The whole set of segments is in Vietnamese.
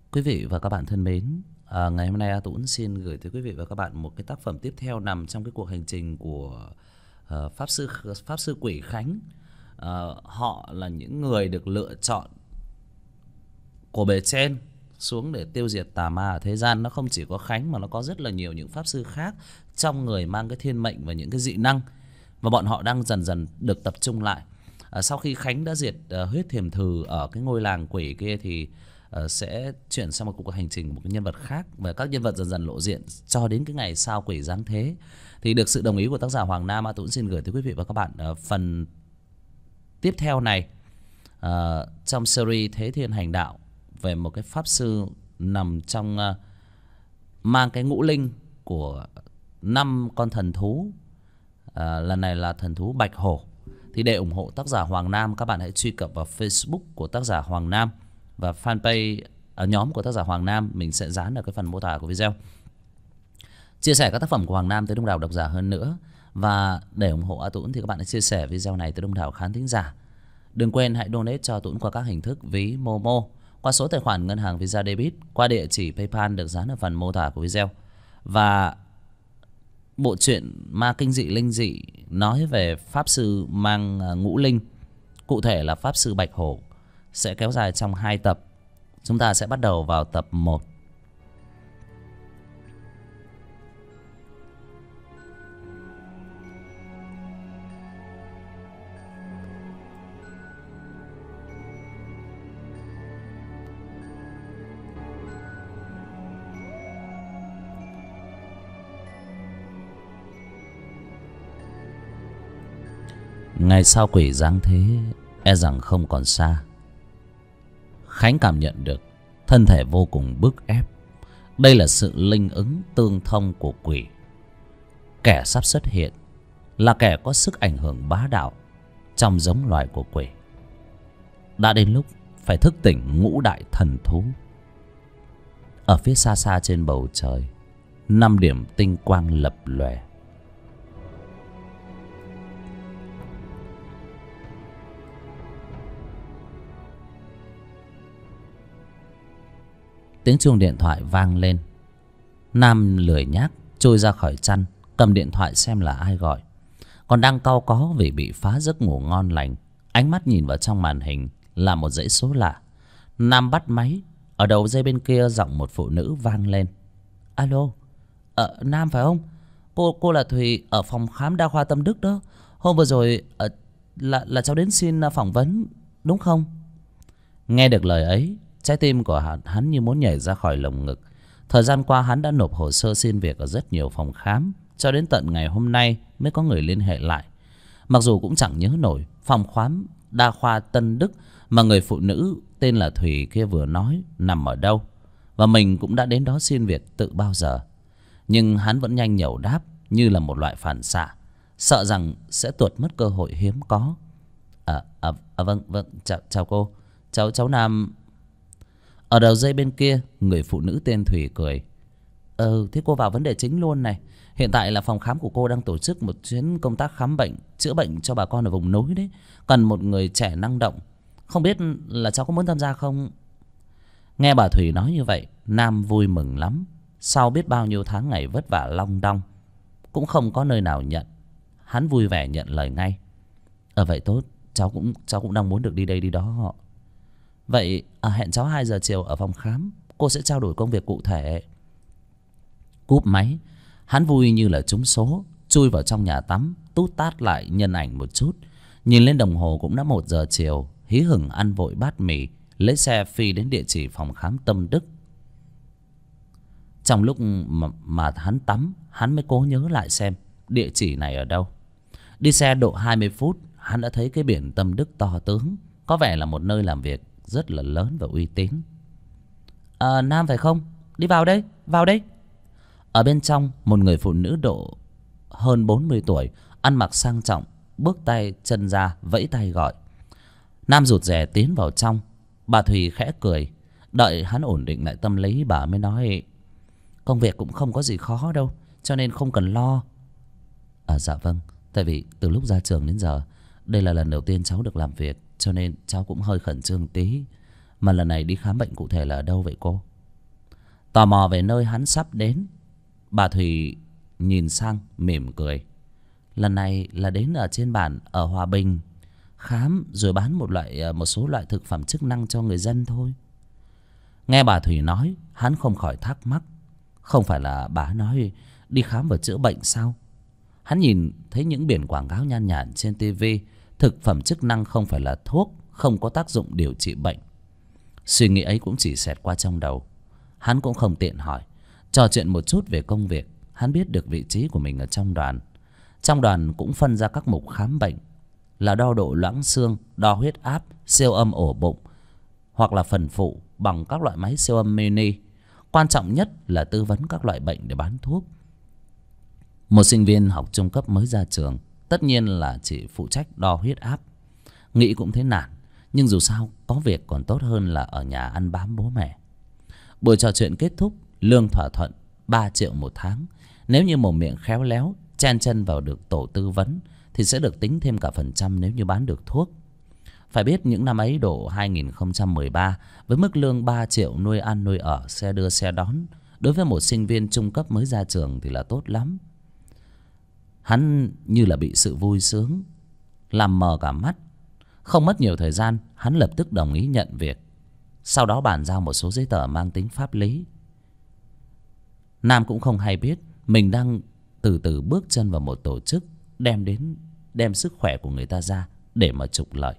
Quý vị và các bạn thân mến, ngày hôm nay A Tũng xin gửi tới quý vị và các bạn một cái tác phẩm tiếp theo nằm trong cái cuộc hành trình của Pháp sư Quỷ Khánh. Họ là những người được lựa chọn của bề trên xuống để tiêu diệt tà ma ở thế gian. Nó không chỉ có Khánh mà nó có rất là nhiều những pháp sư khác trong người mang cái thiên mệnh và những cái dị năng, và bọn họ đang dần dần được tập trung lại. Sau khi Khánh đã diệt huyết thiềm thử ở cái ngôi làng quỷ kia thì sẽ chuyển sang một cuộc hành trình của một cái nhân vật khác, và các nhân vật dần dần lộ diện cho đến cái ngày sao quỷ giáng thế. Thì được sự đồng ý của tác giả Hoàng Nam, A Tũng xin gửi tới quý vị và các bạn phần tiếp theo này trong series Thế Thiên Hành Đạo, về một cái pháp sư nằm trong mang cái ngũ linh của 5 con thần thú. Lần này là thần thú Bạch Hổ. Thì để ủng hộ tác giả Hoàng Nam, các bạn hãy truy cập vào Facebook của tác giả Hoàng Nam và fanpage ở nhóm của tác giả Hoàng Nam. Mình sẽ dán ở cái phần mô tả của video. Chia sẻ các tác phẩm của Hoàng Nam tới đông đảo độc giả hơn nữa. Và để ủng hộ A Tũng thì các bạn hãy chia sẻ video này tới đông đảo khán thính giả. Đừng quên hãy donate cho A Tũng qua các hình thức ví Momo, qua số tài khoản ngân hàng Visa Debit, qua địa chỉ PayPal được dán ở phần mô tả của video. Và bộ truyện ma kinh dị linh dị nói về pháp sư mang ngũ linh, cụ thể là pháp sư Bạch Hổ, sẽ kéo dài trong 2 tập. Chúng ta sẽ bắt đầu vào tập 1. Ngày sau quỷ giáng thế e rằng không còn xa. Khánh cảm nhận được thân thể vô cùng bức ép. Đây là sự linh ứng tương thông của quỷ. Kẻ sắp xuất hiện là kẻ có sức ảnh hưởng bá đạo trong giống loài của quỷ. Đã đến lúc phải thức tỉnh ngũ đại thần thú. Ở phía xa xa trên bầu trời, 5 điểm tinh quang lập lòe. Tiếng chuông điện thoại vang lên. Nam lười nhác trôi ra khỏi chăn, cầm điện thoại xem là ai gọi. Còn đang cau có vì bị phá giấc ngủ ngon lành, ánh mắt nhìn vào trong màn hình là một dãy số lạ. Nam bắt máy. Ở đầu dây bên kia giọng một phụ nữ vang lên. Alo, Nam phải không? Cô là Thùy ở phòng khám đa khoa Tâm Đức đó. Hôm vừa rồi là cháu đến xin phỏng vấn đúng không? Nghe được lời ấy, trái tim của hắn như muốn nhảy ra khỏi lồng ngực. Thời gian qua hắn đã nộp hồ sơ xin việc ở rất nhiều phòng khám, cho đến tận ngày hôm nay mới có người liên hệ lại. Mặc dù cũng chẳng nhớ nổi phòng khám đa khoa Tân Đức mà người phụ nữ tên là Thùy kia vừa nói nằm ở đâu, và mình cũng đã đến đó xin việc tự bao giờ. Nhưng hắn vẫn nhanh nhẩu đáp như là một loại phản xạ, sợ rằng sẽ tuột mất cơ hội hiếm có. Vâng, chào cô. Cháu Nam. Ở đầu dây bên kia, người phụ nữ tên Thùy cười. Thế cô vào vấn đề chính luôn này. Hiện tại là phòng khám của cô đang tổ chức một chuyến công tác khám bệnh, chữa bệnh cho bà con ở vùng núi đấy. Cần một người trẻ năng động. Không biết là cháu có muốn tham gia không? Nghe bà Thùy nói như vậy, Nam vui mừng lắm. Sau biết bao nhiêu tháng ngày vất vả long đong, cũng không có nơi nào nhận. Hắn vui vẻ nhận lời ngay. Vậy tốt, cháu cũng đang muốn được đi đây đi đó. Vậy hẹn cháu 2 giờ chiều ở phòng khám. Cô sẽ trao đổi công việc cụ thể. Cúp máy, hắn vui như là trúng số, chui vào trong nhà tắm, tút tát lại nhân ảnh một chút. Nhìn lên đồng hồ cũng đã 1 giờ chiều, hí hửng ăn vội bát mì, lấy xe phi đến địa chỉ phòng khám Tâm Đức. Trong lúc mà hắn tắm, hắn mới cố nhớ lại xem địa chỉ này ở đâu. Đi xe độ 20 phút, hắn đã thấy cái biển Tâm Đức to tướng, có vẻ là một nơi làm việc rất là lớn và uy tín. Nam phải không? Đi vào đây, vào đây. Ở bên trong, một người phụ nữ độ hơn 40 tuổi, ăn mặc sang trọng, bước tay chân ra, vẫy tay gọi. Nam rụt rè tiến vào trong. Bà Thùy khẽ cười. Đợi hắn ổn định lại tâm lý, bà mới nói: công việc cũng không có gì khó đâu, cho nên không cần lo. Dạ vâng, tại vì từ lúc ra trường đến giờ, đây là lần đầu tiên cháu được làm việc, cho nên cháu cũng hơi khẩn trương tí. Mà lần này đi khám bệnh cụ thể là ở đâu vậy cô? Tò mò về nơi hắn sắp đến, bà Thùy nhìn sang mỉm cười. Lần này là đến ở trên bản ở Hòa Bình, khám rồi bán một số loại thực phẩm chức năng cho người dân thôi. Nghe bà Thùy nói, hắn không khỏi thắc mắc. Không phải là bà nói đi khám và chữa bệnh sao? Hắn nhìn thấy những biển quảng cáo nhan nhản trên tivi, thực phẩm chức năng không phải là thuốc, không có tác dụng điều trị bệnh. Suy nghĩ ấy cũng chỉ xẹt qua trong đầu. Hắn cũng không tiện hỏi. Trò chuyện một chút về công việc, hắn biết được vị trí của mình ở trong đoàn. Trong đoàn cũng phân ra các mục khám bệnh, là đo độ loãng xương, đo huyết áp, siêu âm ổ bụng hoặc là phần phụ bằng các loại máy siêu âm mini. Quan trọng nhất là tư vấn các loại bệnh để bán thuốc. Một sinh viên học trung cấp mới ra trường, tất nhiên là chỉ phụ trách đo huyết áp. Nghĩ cũng thấy nản, nhưng dù sao có việc còn tốt hơn là ở nhà ăn bám bố mẹ. Buổi trò chuyện kết thúc, lương thỏa thuận 3 triệu một tháng. Nếu như mồm miệng khéo léo, chen chân vào được tổ tư vấn thì sẽ được tính thêm cả phần trăm nếu như bán được thuốc. Phải biết những năm ấy độ 2013, với mức lương 3 triệu nuôi ăn nuôi ở, xe đưa xe đón, đối với một sinh viên trung cấp mới ra trường thì là tốt lắm. Hắn như là bị sự vui sướng làm mờ cả mắt. Không mất nhiều thời gian, hắn lập tức đồng ý nhận việc. Sau đó bàn giao một số giấy tờ mang tính pháp lý. Nam cũng không hay biết mình đang từ từ bước chân vào một tổ chức đem sức khỏe của người ta ra để mà trục lợi.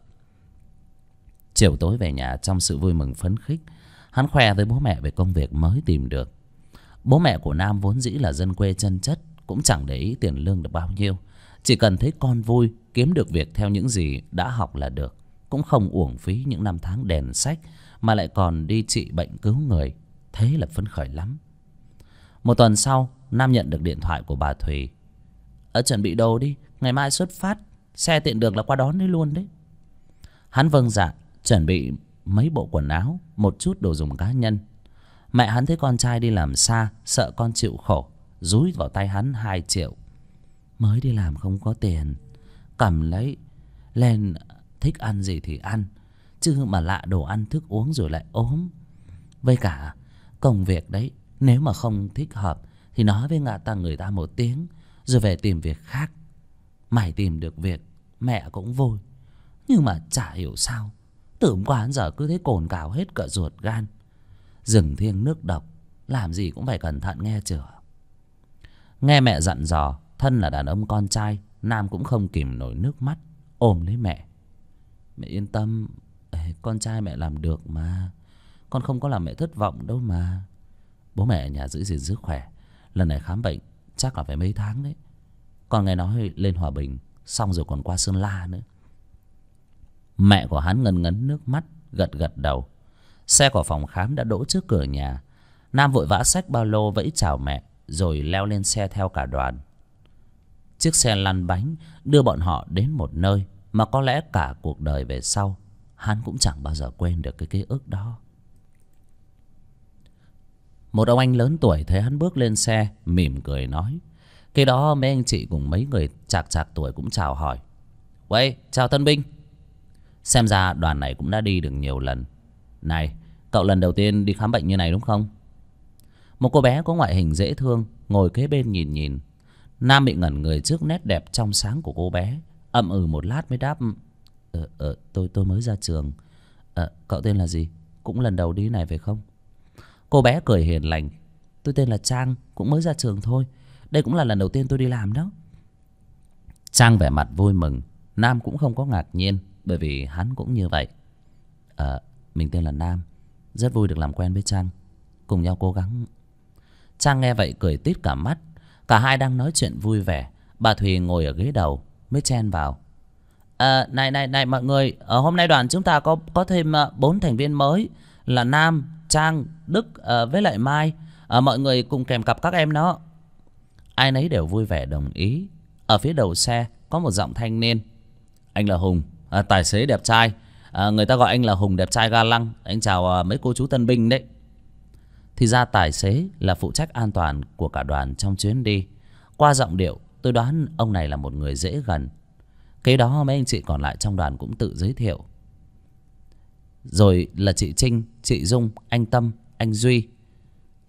Chiều tối về nhà trong sự vui mừng phấn khích, hắn khoe với bố mẹ về công việc mới tìm được. Bố mẹ của Nam vốn dĩ là dân quê chân chất, cũng chẳng để ý tiền lương được bao nhiêu. Chỉ cần thấy con vui, kiếm được việc theo những gì đã học là được. Cũng không uổng phí những năm tháng đèn sách, mà lại còn đi trị bệnh cứu người. Thế là phấn khởi lắm. Một tuần sau, Nam nhận được điện thoại của bà Thùy. Chuẩn bị đồ đi, ngày mai xuất phát, xe tiện đường là qua đón đấy luôn đấy. Hắn vâng dạ, chuẩn bị mấy bộ quần áo, một chút đồ dùng cá nhân. Mẹ hắn thấy con trai đi làm xa, sợ con chịu khổ, dúi vào tay hắn 2 triệu. Mới đi làm không có tiền, cầm lấy lên, thích ăn gì thì ăn, chứ mà lạ đồ ăn thức uống rồi lại ốm. Với cả công việc đấy, nếu mà không thích hợp thì nói với người ta một tiếng, rồi về tìm việc khác. Mày tìm được việc, mẹ cũng vui. Nhưng mà chả hiểu sao, từ hôm qua đến giờ cứ thấy cồn cào hết cả ruột gan. Rừng thiêng nước độc, làm gì cũng phải cẩn thận nghe chưa. Nghe mẹ dặn dò, thân là đàn ông con trai, Nam cũng không kìm nổi nước mắt, ôm lấy mẹ. Mẹ yên tâm, con trai mẹ làm được mà. Con không có làm mẹ thất vọng đâu mà. Bố mẹ ở nhà giữ gìn sức khỏe. Lần này khám bệnh chắc là phải mấy tháng đấy. Con nghe nói lên Hòa Bình, xong rồi còn qua Sơn La nữa. Mẹ của hắn ngấn ngấn nước mắt, gật gật đầu. Xe của phòng khám đã đỗ trước cửa nhà. Nam vội vã xách ba lô vẫy chào mẹ, rồi leo lên xe theo cả đoàn. Chiếc xe lăn bánh đưa bọn họ đến một nơi mà có lẽ cả cuộc đời về sau hắn cũng chẳng bao giờ quên được cái ký ức đó. Một ông anh lớn tuổi thấy hắn bước lên xe, mỉm cười nói. Khi đó mấy anh chị cùng mấy người chạc chạc tuổi cũng chào hỏi. Uầy, chào tân binh. Xem ra đoàn này cũng đã đi được nhiều lần. Này, cậu lần đầu tiên đi khám bệnh như này đúng không? Một cô bé có ngoại hình dễ thương ngồi kế bên nhìn nhìn. Nam bị ngẩn người trước nét đẹp trong sáng của cô bé, ậm ừ một lát mới đáp. Tôi mới ra trường. Cậu tên là gì? Cũng lần đầu đi này phải không? Cô bé cười hiền lành. Tôi tên là Trang, cũng mới ra trường thôi. Đây cũng là lần đầu tiên tôi đi làm đó. Trang vẻ mặt vui mừng. Nam cũng không có ngạc nhiên, bởi vì hắn cũng như vậy. Mình tên là Nam, rất vui được làm quen với Trang, cùng nhau cố gắng. Trang nghe vậy cười tít cả mắt. Cả hai đang nói chuyện vui vẻ, bà Thùy ngồi ở ghế đầu mới chen vào. Này mọi người, hôm nay đoàn chúng ta có thêm 4 thành viên mới là Nam, Trang, Đức với lại Mai. Mọi người cùng kèm cặp các em đó. Ai nấy đều vui vẻ đồng ý. Ở phía đầu xe có một giọng thanh niên. Anh là Hùng, tài xế đẹp trai. Người ta gọi anh là Hùng đẹp trai ga lăng. Anh chào mấy cô chú tân binh đấy. Thì ra tài xế là phụ trách an toàn của cả đoàn trong chuyến đi. Qua giọng điệu tôi đoán ông này là một người dễ gần. Kế đó mấy anh chị còn lại trong đoàn cũng tự giới thiệu. Rồi là chị Trinh, chị Dung, anh Tâm, anh Duy.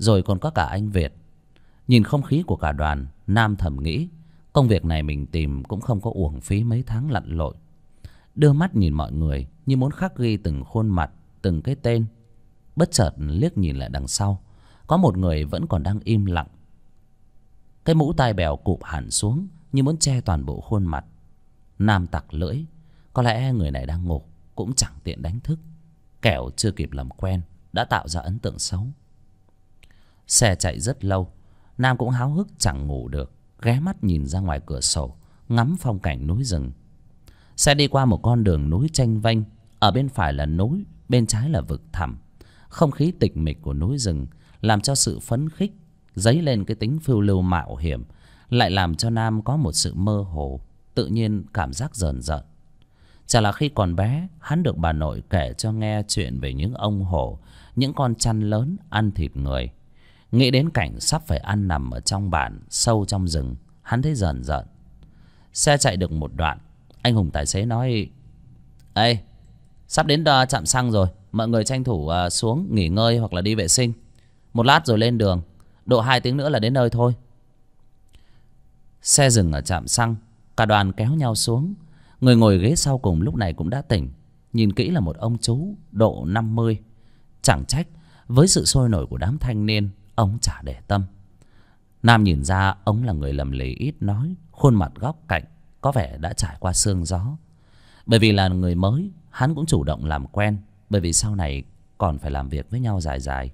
rồi còn có cả anh Việt. Nhìn không khí của cả đoàn, Nam thầm nghĩ công việc này mình tìm cũng không có uổng phí mấy tháng lặn lội. Đưa mắt nhìn mọi người như muốn khắc ghi từng khuôn mặt, từng cái tên. Bất chợt liếc nhìn lại đằng sau, có một người vẫn còn đang im lặng. Cái mũ tai bèo cụp hẳn xuống như muốn che toàn bộ khuôn mặt. Nam tặc lưỡi, có lẽ người này đang ngủ, cũng chẳng tiện đánh thức, kẻo chưa kịp làm quen đã tạo ra ấn tượng xấu. Xe chạy rất lâu, Nam cũng háo hức chẳng ngủ được, ghé mắt nhìn ra ngoài cửa sổ, ngắm phong cảnh núi rừng. Xe đi qua một con đường núi chênh vênh, ở bên phải là núi, bên trái là vực thẳm. Không khí tịch mịch của núi rừng làm cho sự phấn khích, dấy lên cái tính phiêu lưu mạo hiểm, lại làm cho Nam có một sự mơ hồ, tự nhiên cảm giác rờn rợn. Chả là khi còn bé, hắn được bà nội kể cho nghe chuyện về những ông hổ, những con chăn lớn ăn thịt người. Nghĩ đến cảnh sắp phải ăn nằm ở trong bản sâu trong rừng, hắn thấy rờn rợn. Xe chạy được một đoạn, anh Hùng tài xế nói: "Ê, sắp đến trạm xăng rồi, mọi người tranh thủ xuống nghỉ ngơi hoặc là đi vệ sinh. Một lát rồi lên đường, độ 2 tiếng nữa là đến nơi thôi." Xe dừng ở trạm xăng, cả đoàn kéo nhau xuống. Người ngồi ghế sau cùng lúc này cũng đã tỉnh. Nhìn kỹ là một ông chú độ 50. Chẳng trách với sự sôi nổi của đám thanh niên, ông chả để tâm. Nam nhìn ra ông là người lầm lì ít nói, khuôn mặt góc cạnh, có vẻ đã trải qua sương gió. Bởi vì là người mới, hắn cũng chủ động làm quen, bởi vì sau này còn phải làm việc với nhau dài dài.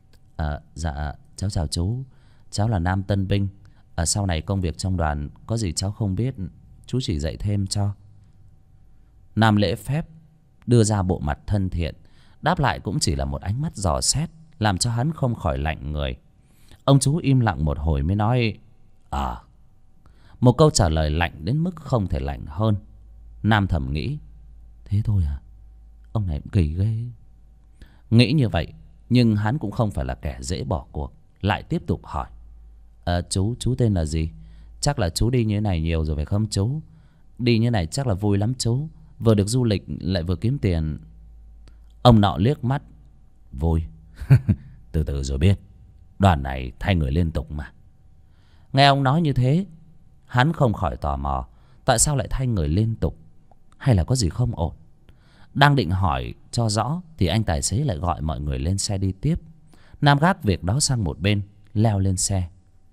Dạ cháu chào chú, cháu là Nam tân binh. Sau này công việc trong đoàn có gì cháu không biết, chú chỉ dạy thêm cho. Nam lễ phép đưa ra bộ mặt thân thiện, đáp lại cũng chỉ là một ánh mắt dò xét, làm cho hắn không khỏi lạnh người. Ông chú im lặng một hồi mới nói: Một câu trả lời lạnh đến mức không thể lạnh hơn. Nam thầm nghĩ: thế thôi à, ông này kỳ ghê. Nghĩ như vậy, nhưng hắn cũng không phải là kẻ dễ bỏ cuộc, lại tiếp tục hỏi: chú tên là gì? Chắc là chú đi như thế này nhiều rồi phải không chú? Đi như này chắc là vui lắm chú, vừa được du lịch lại vừa kiếm tiền. Ông nọ liếc mắt: vui. Từ từ rồi biết, đoàn này thay người liên tục mà. Nghe ông nói như thế, hắn không khỏi tò mò, tại sao lại thay người liên tục, hay là có gì không ổn. Đang định hỏi cho rõ thì anh tài xế lại gọi mọi người lên xe đi tiếp. Nam gác việc đó sang một bên, leo lên xe.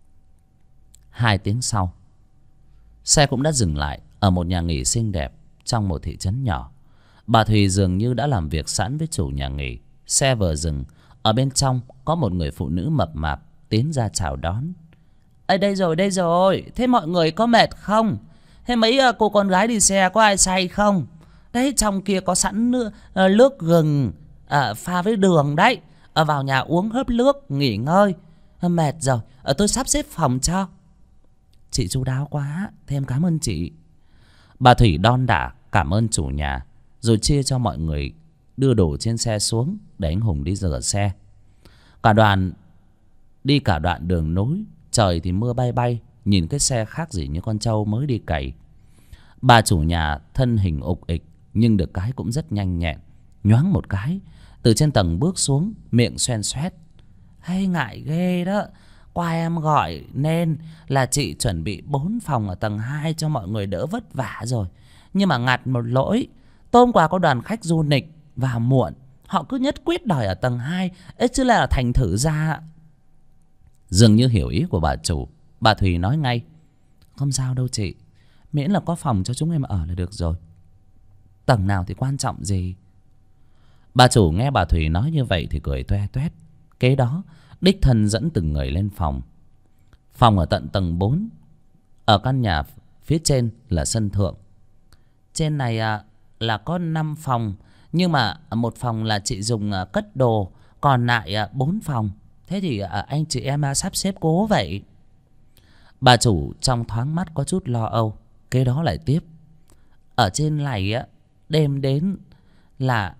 2 tiếng sau, xe cũng đã dừng lại ở một nhà nghỉ xinh đẹp trong một thị trấn nhỏ. Bà Thùy dường như đã làm việc sẵn với chủ nhà nghỉ. Xe vừa dừng, ở bên trong có một người phụ nữ mập mạp tiến ra chào đón. Đây rồi, thế mọi người có mệt không? Thế mấy cô con gái đi xe có ai say không? Đấy, trong kia có sẵn nước gừng pha với đường đấy. Vào nhà uống hớp nước nghỉ ngơi. Mệt rồi, tôi sắp xếp phòng cho. Chị chu đáo quá, thêm cảm ơn chị. Bà Thủy đon đả cảm ơn chủ nhà, rồi chia cho mọi người đưa đồ trên xe xuống để anh Hùng đi rửa xe. Cả đoàn đi cả đoạn đường núi, trời thì mưa bay bay, nhìn cái xe khác gì như con trâu mới đi cày. Bà chủ nhà thân hình ục ịch, nhưng được cái cũng rất nhanh nhẹn. Nhoáng một cái, từ trên tầng bước xuống, miệng xoen xoét: hay ngại ghê đó, qua em gọi nên là chị chuẩn bị 4 phòng ở tầng 2 cho mọi người đỡ vất vả rồi. Nhưng mà ngặt một lỗi, tối hôm qua có đoàn khách du lịch vào muộn, họ cứ nhất quyết đòi ở tầng 2 ấy, chứ là thành thử ra. Dường như hiểu ý của bà chủ, bà Thùy nói ngay: không sao đâu chị, miễn là có phòng cho chúng em ở là được rồi, tầng nào thì quan trọng gì. Bà chủ nghe bà Thùy nói như vậy thì cười toe toét. Kế đó đích thân dẫn từng người lên phòng. Phòng ở tận tầng 4. Ở căn nhà phía trên là sân thượng. Trên này là có 5 phòng, nhưng mà một phòng là chị dùng cất đồ, còn lại 4 phòng. Thế thì anh chị em sắp xếp cố vậy. Bà chủ trong thoáng mắt có chút lo âu. Kế đó lại tiếp: ở trên này đêm đến là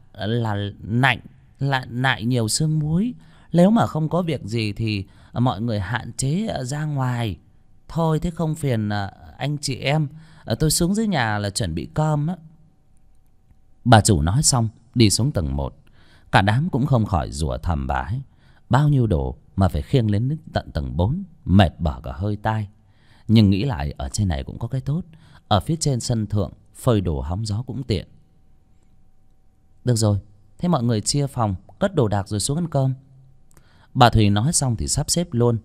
nại nhiều sương muối. Nếu mà không có việc gì thì mọi người hạn chế ra ngoài. Thôi thế không phiền anh chị em, tôi xuống dưới nhà là chuẩn bị cơm á. Bà chủ nói xong đi xuống tầng 1. Cả đám cũng không khỏi rủa thầm bà ấy: Bao nhiêu đồ mà phải khiêng lên đến tận tầng 4, mệt bở cả hơi tai. Nhưng nghĩ lại ở trên này cũng có cái tốt, ở phía trên sân thượng phơi đồ hóng gió cũng tiện. Được rồi, thế mọi người chia phòng, cất đồ đạc rồi xuống ăn cơm. Bà Thùy nói xong thì sắp xếp luôn.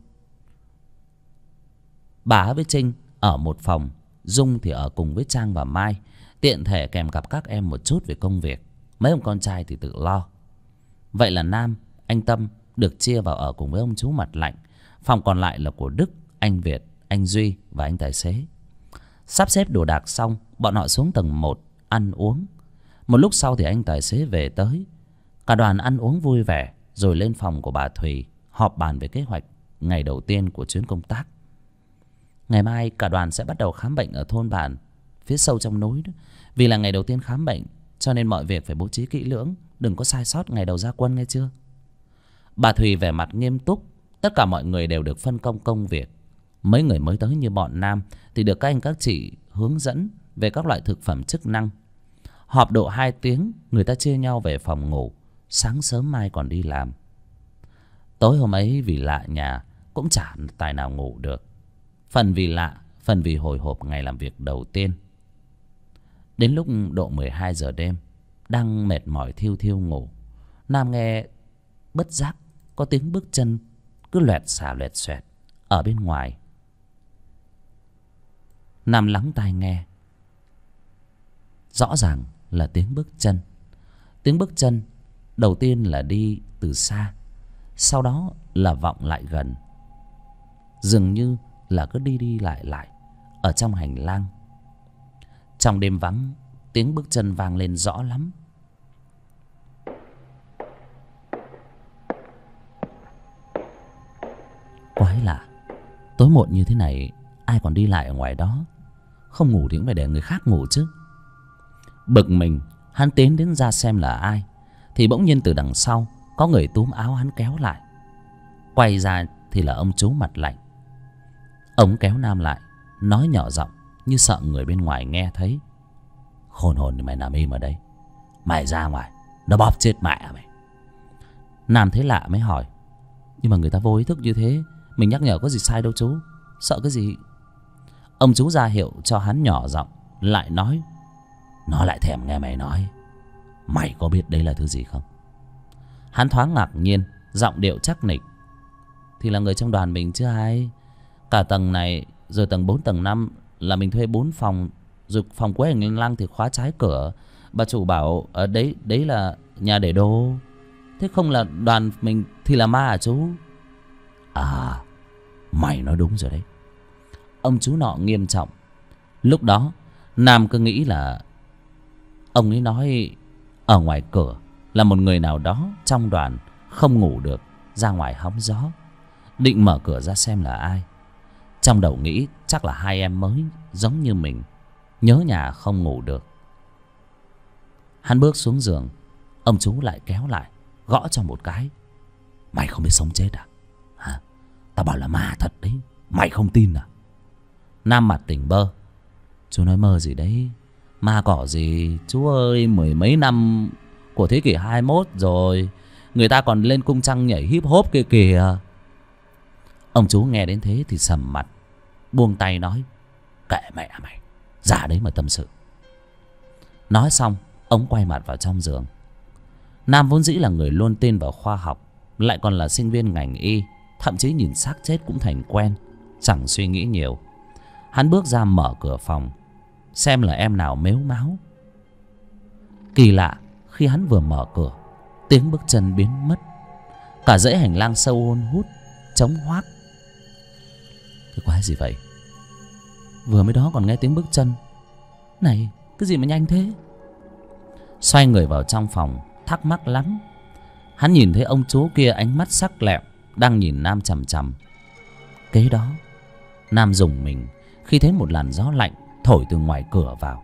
Bà với Trinh ở một phòng, Dung thì ở cùng với Trang và Mai, tiện thể kèm cặp các em một chút về công việc. Mấy ông con trai thì tự lo. Vậy là Nam, anh Tâm được chia vào ở cùng với ông chú mặt lạnh. Phòng còn lại là của Đức, anh Việt, anh Duy và anh tài xế. Sắp xếp đồ đạc xong, bọn họ xuống tầng 1 ăn uống. Một lúc sau thì anh tài xế về tới. Cả đoàn ăn uống vui vẻ rồi lên phòng của bà Thùy họp bàn về kế hoạch ngày đầu tiên của chuyến công tác. Ngày mai cả đoàn sẽ bắt đầu khám bệnh ở thôn bản phía sâu trong núi đó. Vì là ngày đầu tiên khám bệnh cho nên mọi việc phải bố trí kỹ lưỡng, đừng có sai sót ngày đầu ra quân, nghe chưa? Bà Thùy vẻ mặt nghiêm túc. Tất cả mọi người đều được phân công công việc. Mấy người mới tới như bọn Nam thì được các anh các chị hướng dẫn về các loại thực phẩm chức năng. Họp độ 2 tiếng, người ta chia nhau về phòng ngủ. Sáng sớm mai còn đi làm. Tối hôm ấy vì lạ nhà cũng chả tài nào ngủ được. Phần vì lạ, phần vì hồi hộp ngày làm việc đầu tiên. Đến lúc độ 12 giờ đêm, đang mệt mỏi thiêu thiêu ngủ, Nam nghe bất giác có tiếng bước chân cứ loẹt xà loẹt xoẹt ở bên ngoài. Nam lắng tai nghe. Rõ ràng là tiếng bước chân. Tiếng bước chân đầu tiên là đi từ xa, sau đó là vọng lại gần. Dường như là cứ đi đi lại lại ở trong hành lang. Trong đêm vắng, tiếng bước chân vang lên rõ lắm. Quái lạ, tối muộn như thế này ai còn đi lại ở ngoài đó? Không ngủ thì cũng phải để người khác ngủ chứ. Bực mình, hắn tiến đến ra xem là ai, thì bỗng nhiên từ đằng sau có người túm áo hắn kéo lại. Quay ra thì là ông chú mặt lạnh. Ông kéo Nam lại, nói nhỏ giọng như sợ người bên ngoài nghe thấy. Khôn hồn thì mày nằm im ở đây, mày ra ngoài nó bóp chết mẹ mày. Nam thấy lạ mới hỏi. Nhưng mà người ta vô ý thức như thế, mình nhắc nhở có gì sai đâu chú, sợ cái gì? Ông chú ra hiệu cho hắn nhỏ giọng, lại nói. Nó lại thèm nghe mày nói. Mày có biết đây là thứ gì không? Hắn thoáng ngạc nhiên, giọng điệu chắc nịch. Thì là người trong đoàn mình chứ ai. Cả tầng này rồi tầng 4 tầng 5 là mình thuê 4 phòng. Rồi phòng cuối hành lang thì khóa trái cửa. Bà chủ bảo ở đấy là nhà để đồ. Thế không là đoàn mình thì là ma à chú? À, mày nói đúng rồi đấy. Ông chú nọ nghiêm trọng. Lúc đó Nam cứ nghĩ là ông ấy nói ở ngoài cửa là một người nào đó trong đoàn không ngủ được, ra ngoài hóng gió, định mở cửa ra xem là ai. Trong đầu nghĩ chắc là hai em mới giống như mình, nhớ nhà không ngủ được. Hắn bước xuống giường, ông chú lại kéo lại, gõ cho một cái. Mày không biết sống chết à? Hả? Tao bảo là ma thật đấy, mày không tin à? Nam mặt tỉnh bơ. Chú nói mơ gì đấy? Ma cỏ gì chú ơi, mười mấy năm của thế kỷ 21 rồi, người ta còn lên cung trăng nhảy hip hop kia kìa. Ông chú nghe đến thế thì sầm mặt, buông tay nói. Kệ mẹ mày, ra đấy mà tâm sự. Nói xong ông quay mặt vào trong giường. Nam vốn dĩ là người luôn tin vào khoa học, lại còn là sinh viên ngành y, thậm chí nhìn xác chết cũng thành quen, chẳng suy nghĩ nhiều. Hắn bước ra mở cửa phòng, xem là em nào mếu máo. Kỳ lạ, khi hắn vừa mở cửa, tiếng bước chân biến mất. Cả dãy hành lang sâu hun hút, trống hoác. Cái quái gì vậy? Vừa mới đó còn nghe tiếng bước chân. Này, cái gì mà nhanh thế? Xoay người vào trong phòng, thắc mắc lắm. Hắn nhìn thấy ông chú kia ánh mắt sắc lẹm, đang nhìn Nam chằm chằm. Kế đó Nam rùng mình khi thấy một làn gió lạnh thổi từ ngoài cửa vào.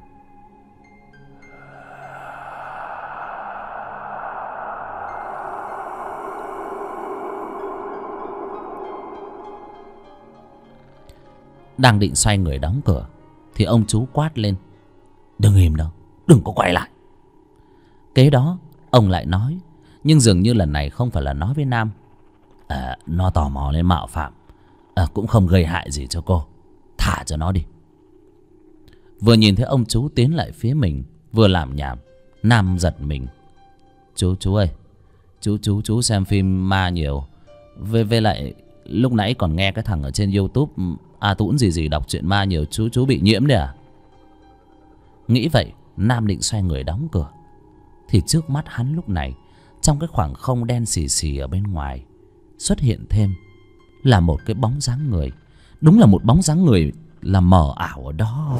Đang định xoay người đóng cửa thì ông chú quát lên. Đừng im đâu, đừng có quay lại. Kế đó ông lại nói, nhưng dường như lần này không phải là nói với Nam, Nó tò mò lên mạo phạm, cũng không gây hại gì cho cô, thả cho nó đi. Vừa nhìn thấy ông chú tiến lại phía mình, vừa làm nhảm, Nam giật mình. Chú ơi, chú xem phim ma nhiều. Với lại lúc nãy còn nghe cái thằng ở trên YouTube A Tũn gì đọc truyện ma nhiều, chú bị nhiễm đấy à? Nghĩ vậy, Nam định xoay người đóng cửa, thì trước mắt hắn lúc này, trong cái khoảng không đen xì xì ở bên ngoài, xuất hiện thêm là một cái bóng dáng người. Đúng là một bóng dáng người là mờ ảo ở đó.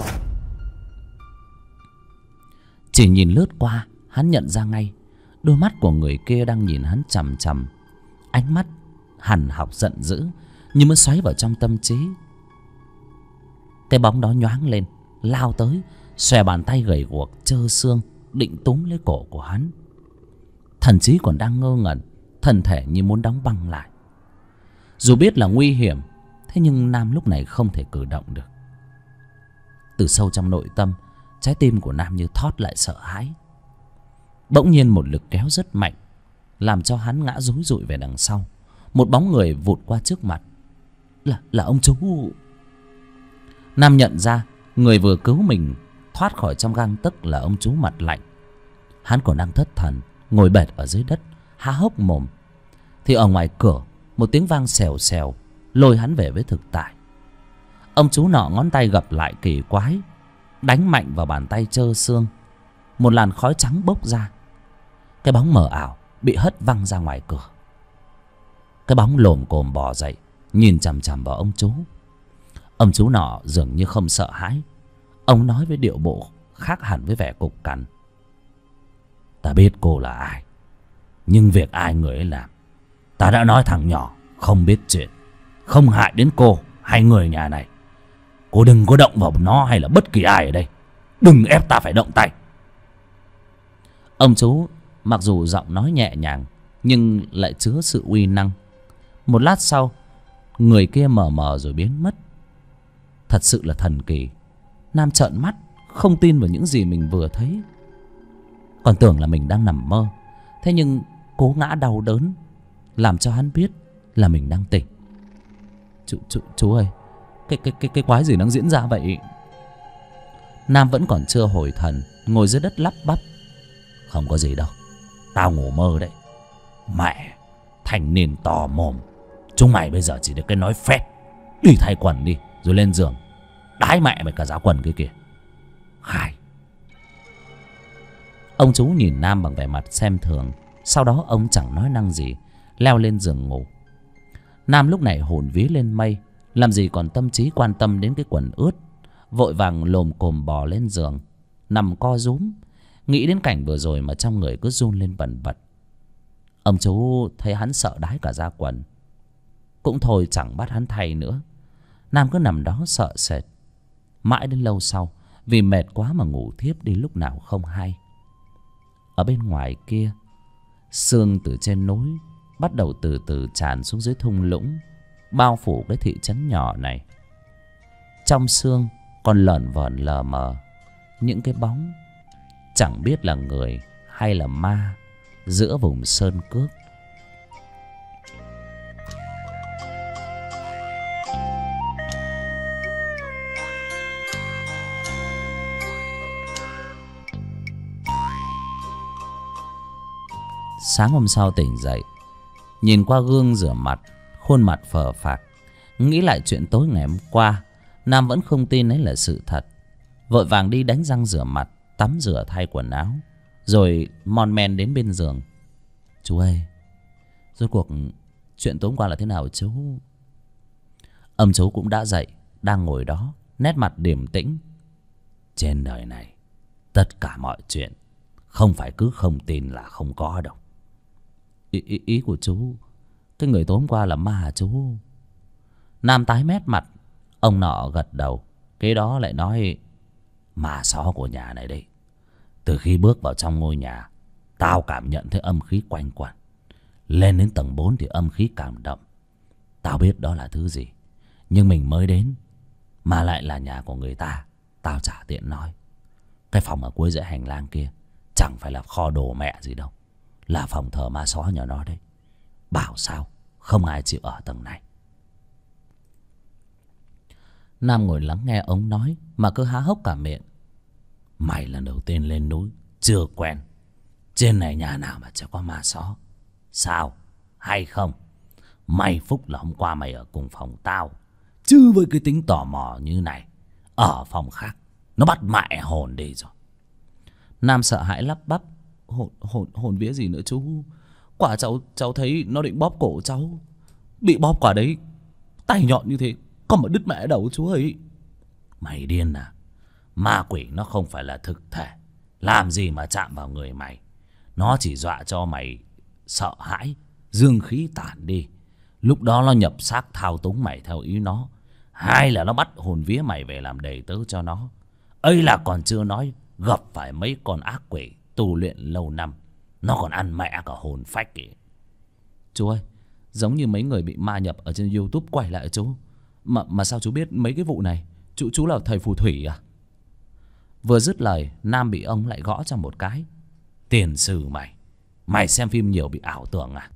Chỉ nhìn lướt qua, hắn nhận ra ngay đôi mắt của người kia đang nhìn hắn chằm chằm. Ánh mắt hằn học giận dữ, như muốn xoáy vào trong tâm trí. Cái bóng đó nhoáng lên, lao tới, xòe bàn tay gầy guộc trơ xương, định túm lấy cổ của hắn. Thần trí còn đang ngơ ngẩn, thân thể như muốn đóng băng lại. Dù biết là nguy hiểm, thế nhưng Nam lúc này không thể cử động được. Từ sâu trong nội tâm, trái tim của Nam như thót lại sợ hãi. Bỗng nhiên một lực kéo rất mạnh, làm cho hắn ngã rúi rụi về đằng sau. Một bóng người vụt qua trước mặt. Là ông chú. Nam nhận ra người vừa cứu mình thoát khỏi trong gang tấc là ông chú mặt lạnh. Hắn còn đang thất thần, ngồi bệt ở dưới đất, há hốc mồm. Thì ở ngoài cửa, một tiếng vang xèo xèo lôi hắn về với thực tại. Ông chú nọ ngón tay gập lại kỳ quái, đánh mạnh vào bàn tay trơ xương. Một làn khói trắng bốc ra. Cái bóng mờ ảo bị hất văng ra ngoài cửa. Cái bóng lồm cồm bò dậy, nhìn chằm chằm vào ông chú. Ông chú nọ dường như không sợ hãi. Ông nói với điệu bộ khác hẳn với vẻ cục cằn. Ta biết cô là ai, nhưng việc ai người ấy làm, ta đã nói thằng nhỏ không biết chuyện, không hại đến cô hay người nhà này. Cô đừng có động vào nó hay là bất kỳ ai ở đây. Đừng ép ta phải động tay. Ông chú mặc dù giọng nói nhẹ nhàng, nhưng lại chứa sự uy năng. Một lát sau, người kia mờ mờ rồi biến mất. Thật sự là thần kỳ. Nam trợn mắt, không tin vào những gì mình vừa thấy. Còn tưởng là mình đang nằm mơ. Thế nhưng cố ngã đau đớn làm cho hắn biết là mình đang tỉnh. Chú ơi, cái quái gì đang diễn ra vậy? Nam vẫn còn chưa hồi thần, ngồi dưới đất lắp bắp. Không có gì đâu, tao ngủ mơ đấy. Mẹ, thành niên to mồm. Chúng mày bây giờ chỉ được cái nói phét. Đi thay quần đi, rồi lên giường đái mẹ mày cả giá quần kia kìa. Khai. Ông chú nhìn Nam bằng vẻ mặt xem thường. Sau đó ông chẳng nói năng gì, leo lên giường ngủ. Nam lúc này hồn vía lên mây, làm gì còn tâm trí quan tâm đến cái quần ướt. Vội vàng lồm cồm bò lên giường, nằm co rúm, nghĩ đến cảnh vừa rồi mà trong người cứ run lên bần bật. Ông chú thấy hắn sợ đái cả da quần, cũng thôi chẳng bắt hắn thay nữa. Nam cứ nằm đó sợ sệt. Mãi đến lâu sau, vì mệt quá mà ngủ thiếp đi lúc nào không hay. Ở bên ngoài kia, sương từ trên núi bắt đầu từ từ tràn xuống dưới thung lũng, bao phủ cái thị trấn nhỏ này. Trong sương còn lởn vởn lờ mờ những cái bóng, chẳng biết là người hay là ma, giữa vùng sơn cước. Sáng hôm sau tỉnh dậy, nhìn qua gương rửa mặt, khuôn mặt phờ phạc, nghĩ lại chuyện tối ngày hôm qua. Nam vẫn không tin ấy là sự thật. Vội vàng đi đánh răng rửa mặt, tắm rửa thay quần áo, rồi mon men đến bên giường. Chú ơi, rốt cuộc chuyện tối hôm qua là thế nào chú? Ông chú cũng đã dậy, đang ngồi đó, nét mặt điềm tĩnh. Trên đời này, tất cả mọi chuyện không phải cứ không tin là không có đâu. Ý của chú, cái người tối hôm qua là ma hả chú? Nam tái mét mặt. Ông nọ gật đầu. Cái đó lại nói ma xó của nhà này đây. Từ khi bước vào trong ngôi nhà, tao cảm nhận thấy âm khí quanh quẩn. Lên đến tầng 4 thì âm khí càng đậm. Tao biết đó là thứ gì, nhưng mình mới đến mà lại là nhà của người ta, tao chả tiện nói. Cái phòng ở cuối dãy hành lang kia chẳng phải là kho đồ mẹ gì đâu, là phòng thờ ma xó nhà nó đấy. Bảo sao không ai chịu ở tầng này. Nam ngồi lắng nghe ông nói mà cứ há hốc cả miệng. Mày lần đầu tiên lên núi, chưa quen. Trên này nhà nào mà chả có ma só. Sao? Hay không? May phúc là hôm qua mày ở cùng phòng tao. Chứ với cái tính tò mò như này, ở phòng khác nó bắt mẹ hồn đi rồi. Nam sợ hãi lắp bắp. Hồn vía gì nữa chú? Quả cháu thấy nó định bóp cổ cháu. Bị bóp quả đấy, tay nhọn như thế, còn mà đứt mẹ đầu chú ấy. Mày điên à? Ma quỷ nó không phải là thực thể, làm gì mà chạm vào người mày. Nó chỉ dọa cho mày sợ hãi, dương khí tản đi. Lúc đó nó nhập xác thao túng mày theo ý nó. Hai là nó bắt hồn vía mày về làm đầy tớ cho nó. Ấy là còn chưa nói gặp phải mấy con ác quỷ tu luyện lâu năm, nó còn ăn mẹ cả hồn phách kìa. Chú ơi, giống như mấy người bị ma nhập ở trên YouTube quay lại chú. Mà sao chú biết mấy cái vụ này? Chú là thầy phù thủy à? Vừa dứt lời, Nam bị ông lại gõ cho một cái. Tiền sử mày xem phim nhiều bị ảo tưởng à?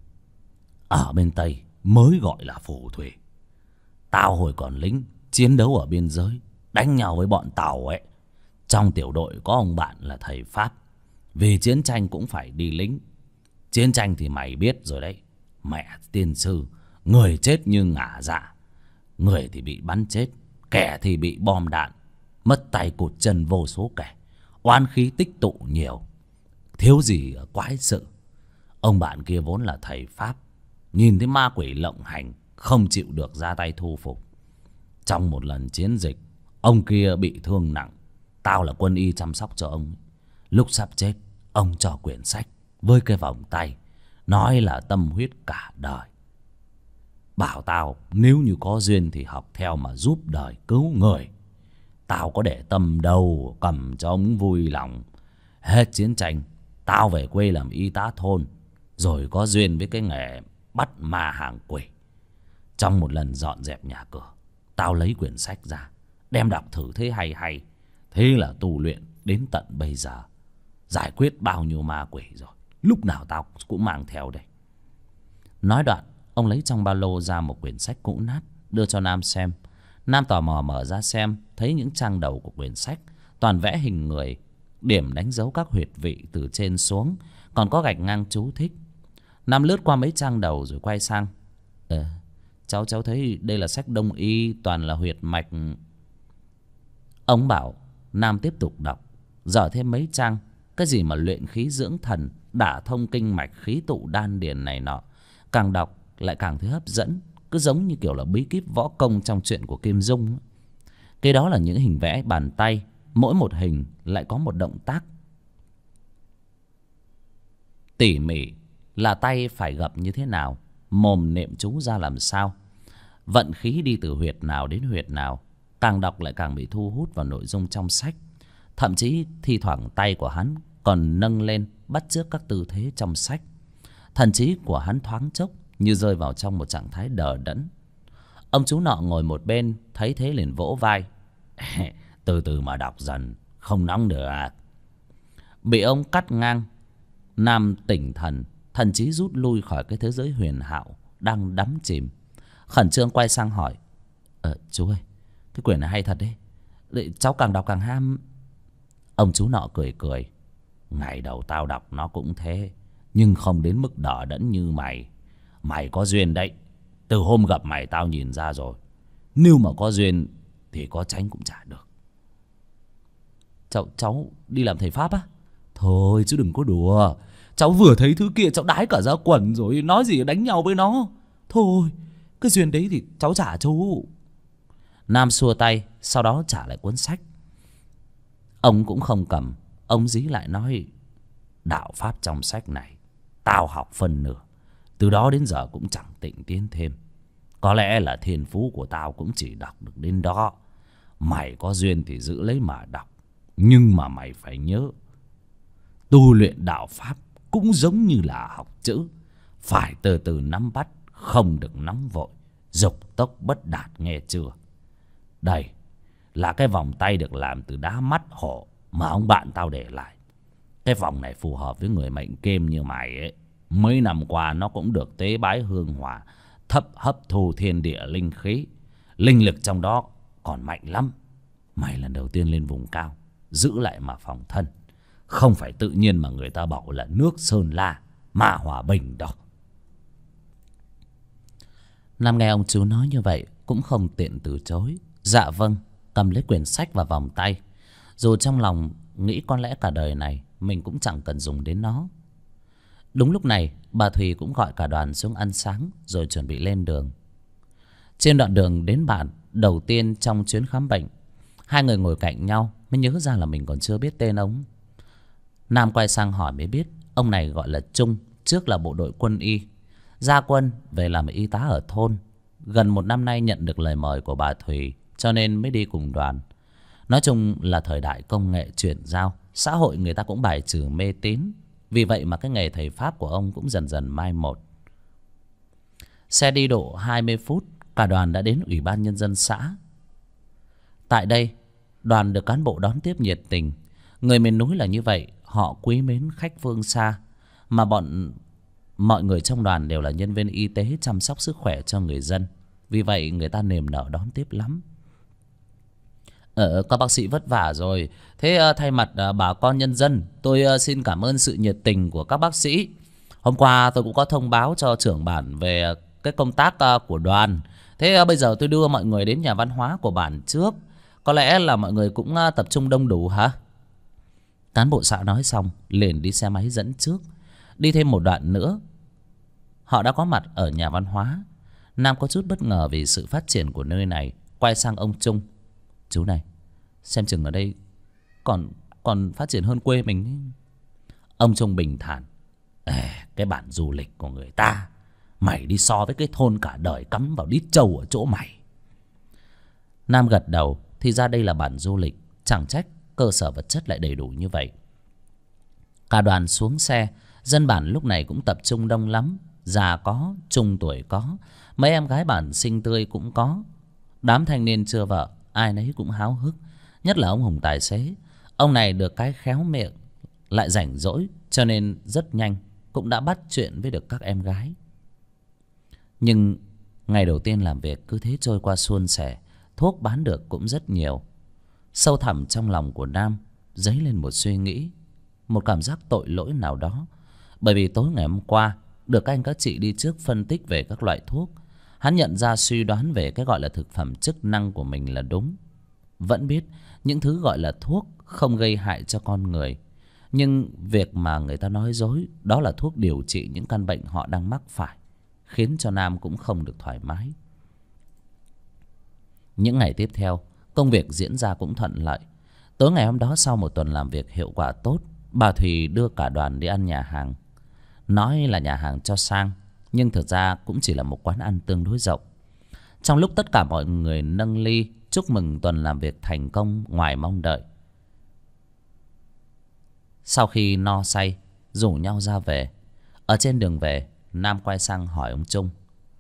Ở bên Tây mới gọi là phù thủy. Tao hồi còn lính, chiến đấu ở biên giới, đánh nhau với bọn Tàu ấy. Trong tiểu đội có ông bạn là thầy Pháp. Vì chiến tranh cũng phải đi lính. Chiến tranh thì mày biết rồi đấy. Mẹ tiên sư, người chết như ngả dạ. Người thì bị bắn chết, kẻ thì bị bom đạn, mất tay cụt chân vô số kẻ. Oán khí tích tụ nhiều, thiếu gì quái sự. Ông bạn kia vốn là thầy Pháp, nhìn thấy ma quỷ lộng hành, không chịu được ra tay thu phục. Trong một lần chiến dịch, ông kia bị thương nặng. Tao là quân y chăm sóc cho ông. Lúc sắp chết, ông cho quyển sách với cái vòng tay, nói là tâm huyết cả đời. Bảo tao nếu như có duyên thì học theo mà giúp đời cứu người. Tao có để tâm đâu, cầm cho ông vui lòng. Hết chiến tranh, tao về quê làm y tá thôn, rồi có duyên với cái nghề bắt ma hàng quỷ. Trong một lần dọn dẹp nhà cửa, tao lấy quyển sách ra, đem đọc thử thấy hay hay. Thế là tu luyện đến tận bây giờ, giải quyết bao nhiêu ma quỷ rồi. Lúc nào tao cũng mang theo đây. Nói đoạn, ông lấy trong ba lô ra một quyển sách cũ nát, đưa cho Nam xem. Nam tò mò mở ra xem, thấy những trang đầu của quyển sách toàn vẽ hình người, điểm đánh dấu các huyệt vị từ trên xuống, còn có gạch ngang chú thích. Nam lướt qua mấy trang đầu rồi quay sang. Cháu thấy đây là sách đông y, toàn là huyệt mạch. Ông bảo Nam tiếp tục đọc, dở thêm mấy trang. Cái gì mà luyện khí dưỡng thần, đả thông kinh mạch, khí tụ đan điền này nọ. Càng đọc lại càng thấy hấp dẫn, cứ giống như kiểu là bí kíp võ công trong truyện của Kim Dung. Cái đó là những hình vẽ bàn tay, mỗi một hình lại có một động tác tỉ mỉ, là tay phải gập như thế nào, mồm niệm chú ra làm sao, vận khí đi từ huyệt nào đến huyệt nào. Càng đọc lại càng bị thu hút vào nội dung trong sách. Thậm chí thi thoảng tay của hắn còn nâng lên bắt chước các tư thế trong sách. Thần trí của hắn thoáng chốc như rơi vào trong một trạng thái đờ đẫn. Ông chú nọ ngồi một bên thấy thế liền vỗ vai. Từ từ mà đọc dần, không nóng được à. Bị ông cắt ngang, Nam tỉnh thần, thần trí rút lui khỏi cái thế giới huyền ảo đang đắm chìm. Khẩn trương quay sang hỏi. Chú ơi, cái quyển này hay thật đấy, cháu càng đọc càng ham. Ông chú nọ cười cười. Ngày đầu tao đọc nó cũng thế, nhưng không đến mức đờ đẫn như mày. Mày có duyên đấy, từ hôm gặp mày tao nhìn ra rồi. Nếu mà có duyên thì có tránh cũng chả được. Cháu đi làm thầy Pháp á? Thôi chứ đừng có đùa. Cháu vừa thấy thứ kia cháu đái cả ra quần rồi, nói gì đánh nhau với nó. Thôi, cái duyên đấy thì cháu trả chú. Nam xua tay, sau đó trả lại cuốn sách. Ông cũng không cầm, ông dí lại nói. Đạo pháp trong sách này tao học phần nửa, từ đó đến giờ cũng chẳng tịnh tiến thêm. Có lẽ là thiên phú của tao cũng chỉ đọc được đến đó. Mày có duyên thì giữ lấy mà đọc, nhưng mà mày phải nhớ, tu luyện đạo pháp cũng giống như là học chữ, phải từ từ nắm bắt, không được nóng vội, dục tốc bất đạt, nghe chưa? Đây là cái vòng tay được làm từ đá mắt hổ mà ông bạn tao để lại. Cái vòng này phù hợp với người mệnh kim như mày ấy. Mấy năm qua nó cũng được tế bái hương hỏa, hấp thu thiên địa linh khí. Linh lực trong đó còn mạnh lắm. Mày lần đầu tiên lên vùng cao, giữ lại mà phòng thân. Không phải tự nhiên mà người ta bảo là nước Sơn La mà hòa bình đâu. Nam nghe ông chú nói như vậy cũng không tiện từ chối. Dạ vâng, cầm lấy quyển sách vào vòng tay. Dù trong lòng nghĩ có lẽ cả đời này mình cũng chẳng cần dùng đến nó. Đúng lúc này bà Thùy cũng gọi cả đoàn xuống ăn sáng rồi chuẩn bị lên đường. Trên đoạn đường đến bản đầu tiên trong chuyến khám bệnh, hai người ngồi cạnh nhau mới nhớ ra là mình còn chưa biết tên ông. Nam quay sang hỏi mới biết ông này gọi là Trung, trước là bộ đội quân y, ra quân về làm y tá ở thôn. Gần một năm nay nhận được lời mời của bà Thùy cho nên mới đi cùng đoàn. Nói chung là thời đại công nghệ chuyển giao, xã hội người ta cũng bài trừ mê tín. Vì vậy mà cái nghề thầy pháp của ông cũng dần dần mai một. Xe đi độ 20 phút, cả đoàn đã đến Ủy ban Nhân dân xã. Tại đây, đoàn được cán bộ đón tiếp nhiệt tình. Người miền núi là như vậy, họ quý mến khách phương xa. Mà mọi người trong đoàn đều là nhân viên y tế chăm sóc sức khỏe cho người dân. Vì vậy người ta niềm nở đón tiếp lắm. Các bác sĩ vất vả rồi. Thế thay mặt bà con nhân dân, tôi xin cảm ơn sự nhiệt tình của các bác sĩ. Hôm qua tôi cũng có thông báo cho trưởng bản về cái công tác của đoàn. Thế bây giờ tôi đưa mọi người đến nhà văn hóa của bản trước. Có lẽ là mọi người cũng tập trung đông đủ hả? Cán bộ xã nói xong liền đi xe máy dẫn trước. Đi thêm một đoạn nữa, họ đã có mặt ở nhà văn hóa. Nam có chút bất ngờ vì sự phát triển của nơi này. Quay sang ông Trung: chú này, xem chừng ở đây còn phát triển hơn quê mình ấy. Ông Trung bình thản: cái bản du lịch của người ta, mày đi so với cái thôn cả đời cắm vào đít trâu ở chỗ mày. Nam gật đầu. Thì ra đây là bản du lịch, chẳng trách cơ sở vật chất lại đầy đủ như vậy. Cả đoàn xuống xe. Dân bản lúc này cũng tập trung đông lắm. Già có, trung tuổi có, mấy em gái bản xinh tươi cũng có. Đám thanh niên chưa vợ ai nấy cũng háo hức. Nhất là ông Hùng tài xế. Ông này được cái khéo miệng, lại rảnh rỗi, cho nên rất nhanh cũng đã bắt chuyện với được các em gái. Nhưng ngày đầu tiên làm việc cứ thế trôi qua suôn sẻ. Thuốc bán được cũng rất nhiều. Sâu thẳm trong lòng của Nam dấy lên một suy nghĩ, một cảm giác tội lỗi nào đó. Bởi vì tối ngày hôm qua được các anh các chị đi trước phân tích về các loại thuốc, hắn nhận ra suy đoán về cái gọi là thực phẩm chức năng của mình là đúng. Vẫn biết những thứ gọi là thuốc không gây hại cho con người, nhưng việc mà người ta nói dối đó là thuốc điều trị những căn bệnh họ đang mắc phải, khiến cho Nam cũng không được thoải mái. Những ngày tiếp theo, công việc diễn ra cũng thuận lợi. Tối ngày hôm đó, sau một tuần làm việc hiệu quả tốt, bà Thùy đưa cả đoàn đi ăn nhà hàng. Nói là nhà hàng cho sang, nhưng thực ra cũng chỉ là một quán ăn tương đối rộng. Trong lúc tất cả mọi người nâng ly chúc mừng tuần làm việc thành công ngoài mong đợi, sau khi no say rủ nhau ra về. Ở trên đường về, Nam quay sang hỏi ông Trung: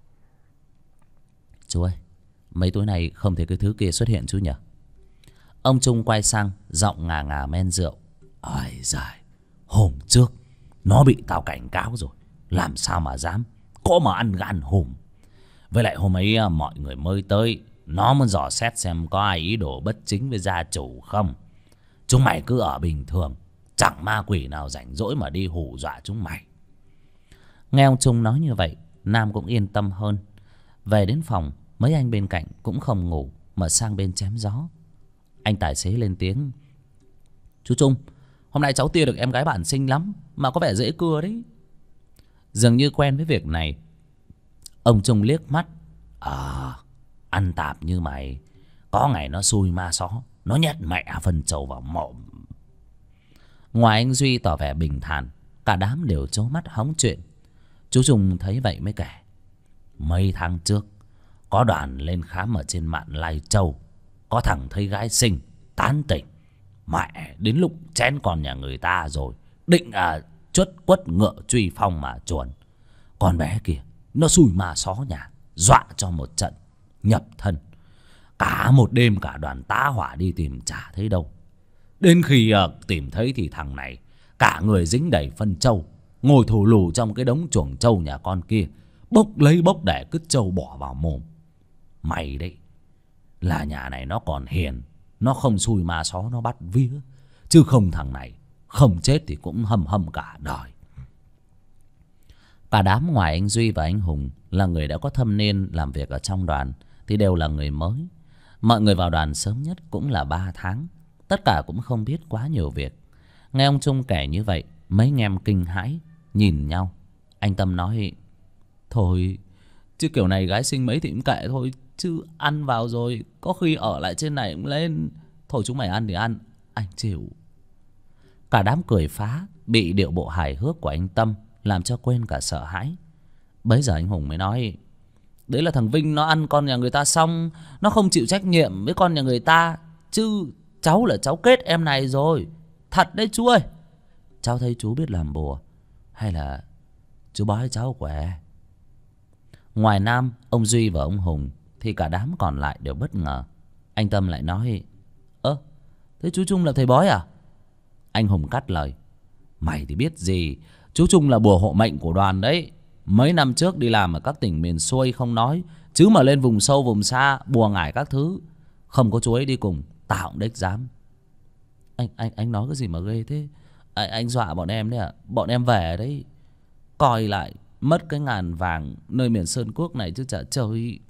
chú ơi, mấy tối nay không thấy cái thứ kia xuất hiện chú nhỉ? Ông Trung quay sang, giọng ngà ngà men rượu: ôi giời, hôm trước nó bị tao cảnh cáo rồi, làm sao mà dám, có mà ăn gan hùm. Với lại hôm ấy mọi người mới tới, nó muốn dò xét xem có ai ý đồ bất chính với gia chủ không. Chúng mày cứ ở bình thường, chẳng ma quỷ nào rảnh rỗi mà đi hù dọa chúng mày. Nghe ông Trung nói như vậy, Nam cũng yên tâm hơn. Về đến phòng, mấy anh bên cạnh cũng không ngủ mà sang bên chém gió. Anh tài xế lên tiếng: chú Trung, hôm nay cháu tia được em gái bản xinh lắm, mà có vẻ dễ cưa đấy. Dường như quen với việc này, ông Trung liếc mắt: ăn tạp như mày, có ngày nó xui ma xó, nó nhét mẹ phần trầu vào mồm. Ngoài anh Duy tỏ vẻ bình thản, cả đám đều trố mắt hóng chuyện. Chú Trung thấy vậy mới kể: mấy tháng trước có đoàn lên khám ở trên mạn Lai Châu, có thằng thấy gái xinh tán tỉnh, mẹ đến lúc chén con nhà người ta rồi, định chuất quất ngựa truy phong mà chuồn. Con bé kia nó xui ma xó nhà, dọa cho một trận nhập thân. Cả một đêm cả đoàn tá hỏa đi tìm chả thấy đâu. Đến khi tìm thấy thì thằng này cả người dính đầy phân trâu, ngồi thù lù trong cái đống chuồng trâu nhà con kia, bốc lấy bốc để cứ trâu bỏ vào mồm. Mày đấy là nhà này nó còn hiền, nó không xui ma xó nó bắt vía, chứ không thằng này không chết thì cũng hầm hầm cả đời. Cả đám ngoài anh Duy và anh Hùng là người đã có thâm niên làm việc ở trong đoàn thì đều là người mới. Mọi người vào đoàn sớm nhất cũng là 3 tháng. Tất cả cũng không biết quá nhiều việc. Nghe ông Trung kể như vậy, mấy anh em kinh hãi nhìn nhau. Anh Tâm nói: thôi chứ kiểu này gái sinh mấy thì cũng kệ thôi, chứ ăn vào rồi có khi ở lại trên này cũng lên. Thôi chúng mày ăn thì ăn, anh chịu. Cả đám cười phá, bị điệu bộ hài hước của anh Tâm làm cho quên cả sợ hãi. Bấy giờ anh Hùng mới nói: đấy là thằng Vinh nó ăn con nhà người ta xong, nó không chịu trách nhiệm với con nhà người ta. Chứ cháu là cháu kết em này rồi. Thật đấy chú ơi. Cháu thấy chú biết làm bùa, hay là chú bói cháu quẻ? Ngoài Nam, ông Duy và ông Hùng thì cả đám còn lại đều bất ngờ. Anh Tâm lại nói: thế chú Trung là thầy bói à? Anh Hùng cắt lời: mày thì biết gì, chú Trung là bùa hộ mệnh của đoàn đấy. Mấy năm trước đi làm ở các tỉnh miền xuôi không nói, chứ mà lên vùng sâu vùng xa bùa ngải các thứ, không có chú ấy đi cùng tao cũng đếch dám. Anh nói cái gì mà ghê thế? Anh dọa bọn em đấy à? Bọn em về đấy coi lại mất cái ngàn vàng nơi miền Sơn Quốc này chứ chả chơi.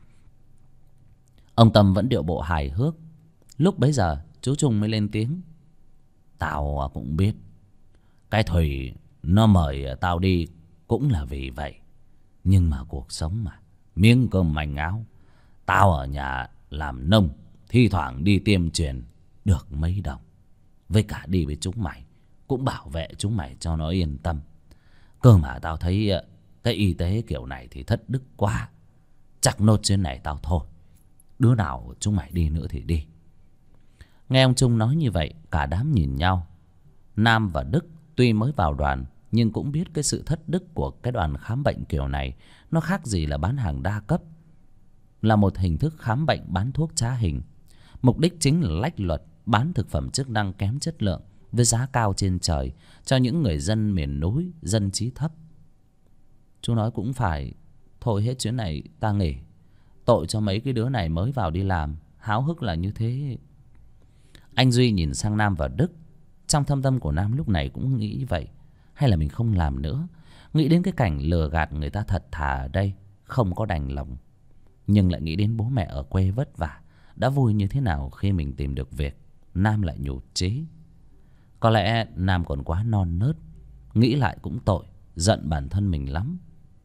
Ông Tâm vẫn điệu bộ hài hước. Lúc bấy giờ chú Trung mới lên tiếng: tao cũng biết cái Thùy nó mời tao đi cũng là vì vậy. Nhưng mà cuộc sống mà, miếng cơm manh áo. Tao ở nhà làm nông, thi thoảng đi tiêm truyền được mấy đồng. Với cả đi với chúng mày cũng bảo vệ chúng mày cho nó yên tâm. Cơ mà tao thấy cái y tế kiểu này thì thất đức quá. Chắc nốt chuyến này tao thôi. Đứa nào chúng mày đi nữa thì đi. Nghe ông Trung nói như vậy, cả đám nhìn nhau. Nam và Đức tuy mới vào đoàn nhưng cũng biết cái sự thất đức của cái đoàn khám bệnh kiểu này nó khác gì là bán hàng đa cấp, là một hình thức khám bệnh bán thuốc trá hình. Mục đích chính là lách luật, bán thực phẩm chức năng kém chất lượng với giá cao trên trời cho những người dân miền núi, dân trí thấp. Chú nói cũng phải, thôi hết chuyến này ta nghỉ. Tội cho mấy cái đứa này mới vào đi làm, háo hức là như thế. Anh Duy nhìn sang Nam và Đức. Trong thâm tâm của Nam lúc này cũng nghĩ vậy. Hay là mình không làm nữa? Nghĩ đến cái cảnh lừa gạt người ta thật thà ở đây, không có đành lòng. Nhưng lại nghĩ đến bố mẹ ở quê vất vả, đã vui như thế nào khi mình tìm được việc. Nam lại nhụt chí. Có lẽ Nam còn quá non nớt. Nghĩ lại cũng tội, giận bản thân mình lắm.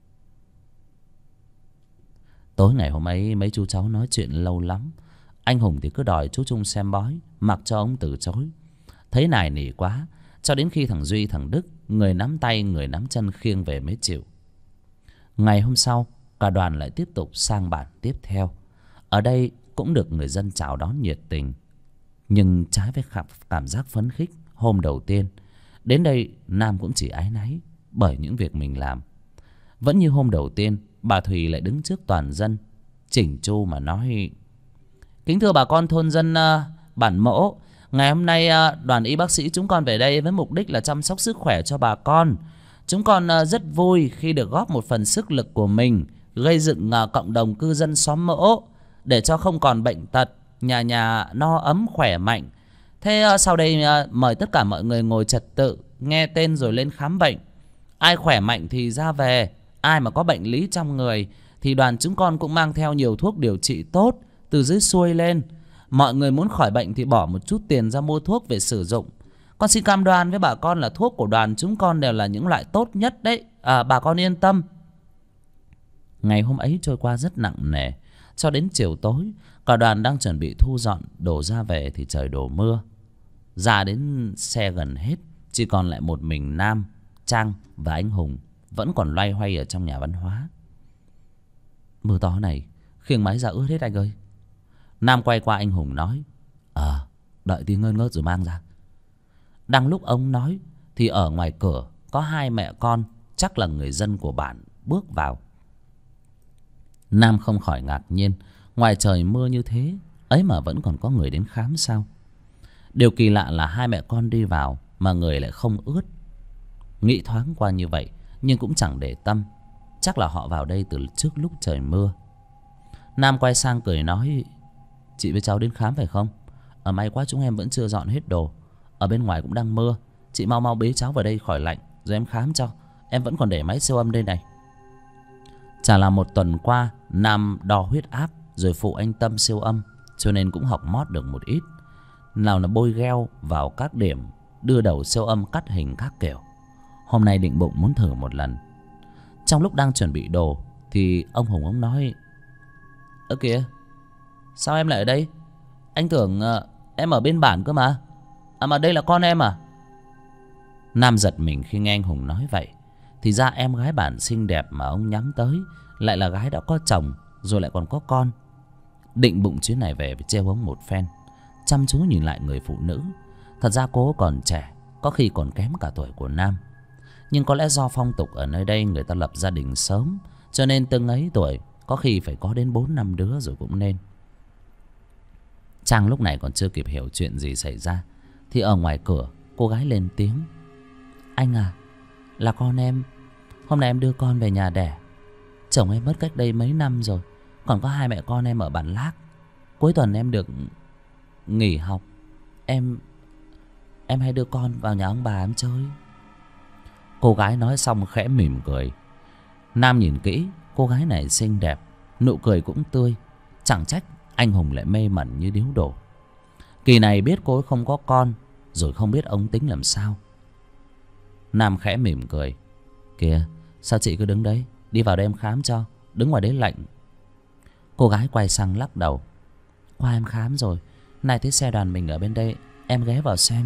Tối ngày hôm ấy mấy chú cháu nói chuyện lâu lắm. Anh Hùng thì cứ đòi chú Trung xem bói, mặc cho ông từ chối. Thấy nài nỉ quá, cho đến khi thằng Duy thằng Đức người nắm tay người nắm chân khiêng về mới chịu. Ngày hôm sau, cả đoàn lại tiếp tục sang bản tiếp theo. Ở đây cũng được người dân chào đón nhiệt tình. Nhưng trái với cảm giác phấn khích hôm đầu tiên, đến đây Nam cũng chỉ áy náy bởi những việc mình làm. Vẫn như hôm đầu tiên, bà Thùy lại đứng trước toàn dân, chỉnh chu mà nói: kính thưa bà con thôn dân bản Mỗ, ngày hôm nay đoàn y bác sĩ chúng con về đây với mục đích là chăm sóc sức khỏe cho bà con. Chúng con rất vui khi được góp một phần sức lực của mình gây dựng cộng đồng cư dân xóm Mỗ, để cho không còn bệnh tật, nhà nhà no ấm khỏe mạnh. Thế sau đây mời tất cả mọi người ngồi trật tự, nghe tên rồi lên khám bệnh. Ai khỏe mạnh thì ra về, ai mà có bệnh lý trong người thì đoàn chúng con cũng mang theo nhiều thuốc điều trị tốt từ dưới xuôi lên. Mọi người muốn khỏi bệnh thì bỏ một chút tiền ra mua thuốc về sử dụng. Con xin cam đoan với bà con là thuốc của đoàn chúng con đều là những loại tốt nhất đấy, bà con yên tâm. Ngày hôm ấy trôi qua rất nặng nề. Cho đến chiều tối, cả đoàn đang chuẩn bị thu dọn đồ ra về thì trời đổ mưa. Ra đến xe gần hết, chỉ còn lại một mình Nam, Trang và anh Hùng vẫn còn loay hoay ở trong nhà văn hóa. Mưa to này khiêng máy ra ướt hết anh ơi. Nam quay qua anh Hùng nói: đợi tí ngơi ngớt rồi mang ra. Đang lúc ông nói thì ở ngoài cửa có hai mẹ con, chắc là người dân của bản, bước vào. Nam không khỏi ngạc nhiên, ngoài trời mưa như thế ấy mà vẫn còn có người đến khám sao? Điều kỳ lạ là hai mẹ con đi vào mà người lại không ướt. Nghĩ thoáng qua như vậy nhưng cũng chẳng để tâm. Chắc là họ vào đây từ trước lúc trời mưa. Nam quay sang cười nói: chị với cháu đến khám phải không? May quá chúng em vẫn chưa dọn hết đồ. Ở bên ngoài cũng đang mưa. Chị mau mau bế cháu vào đây khỏi lạnh rồi em khám cho. Em vẫn còn để máy siêu âm đây này. Chả là một tuần qua Nam đo huyết áp rồi phụ anh Tâm siêu âm, cho nên cũng học mót được một ít. Nào là bôi gel vào các điểm, đưa đầu siêu âm cắt hình các kiểu. Hôm nay định bụng muốn thử một lần. Trong lúc đang chuẩn bị đồ thì ông Hùng ông nói: ơ kìa, sao em lại ở đây? Anh tưởng em ở bên bản cơ mà. Mà đây là con em à? Nam giật mình khi nghe anh Hùng nói vậy. Thì ra em gái bản xinh đẹp mà ông nhắm tới lại là gái đã có chồng rồi lại còn có con. Định bụng chuyến này về phải trêu ông một phen. Chăm chú nhìn lại người phụ nữ. Thật ra cô còn trẻ, có khi còn kém cả tuổi của Nam. Nhưng có lẽ do phong tục ở nơi đây người ta lập gia đình sớm, cho nên từng ấy tuổi có khi phải có đến 4-5 đứa rồi cũng nên. Trang lúc này còn chưa kịp hiểu chuyện gì xảy ra thì ở ngoài cửa cô gái lên tiếng: anh à, là con em. Hôm nay em đưa con về nhà đẻ. Chồng em mất cách đây mấy năm rồi. Còn có hai mẹ con em ở bản Lác. Cuối tuần em được nghỉ học. Em hay đưa con vào nhà ông bà em chơi. Cô gái nói xong khẽ mỉm cười. Nam nhìn kỹ, cô gái này xinh đẹp, nụ cười cũng tươi. Chẳng trách anh Hùng lại mê mẩn như điếu đổ. Kỳ này biết cô ấy không có con, rồi không biết ông tính làm sao. Nam khẽ mỉm cười: kìa, sao chị cứ đứng đấy? Đi vào đây em khám cho. Đứng ngoài đấy lạnh. Cô gái quay sang lắc đầu: qua em khám rồi. Này thấy xe đoàn mình ở bên đây, em ghé vào xem.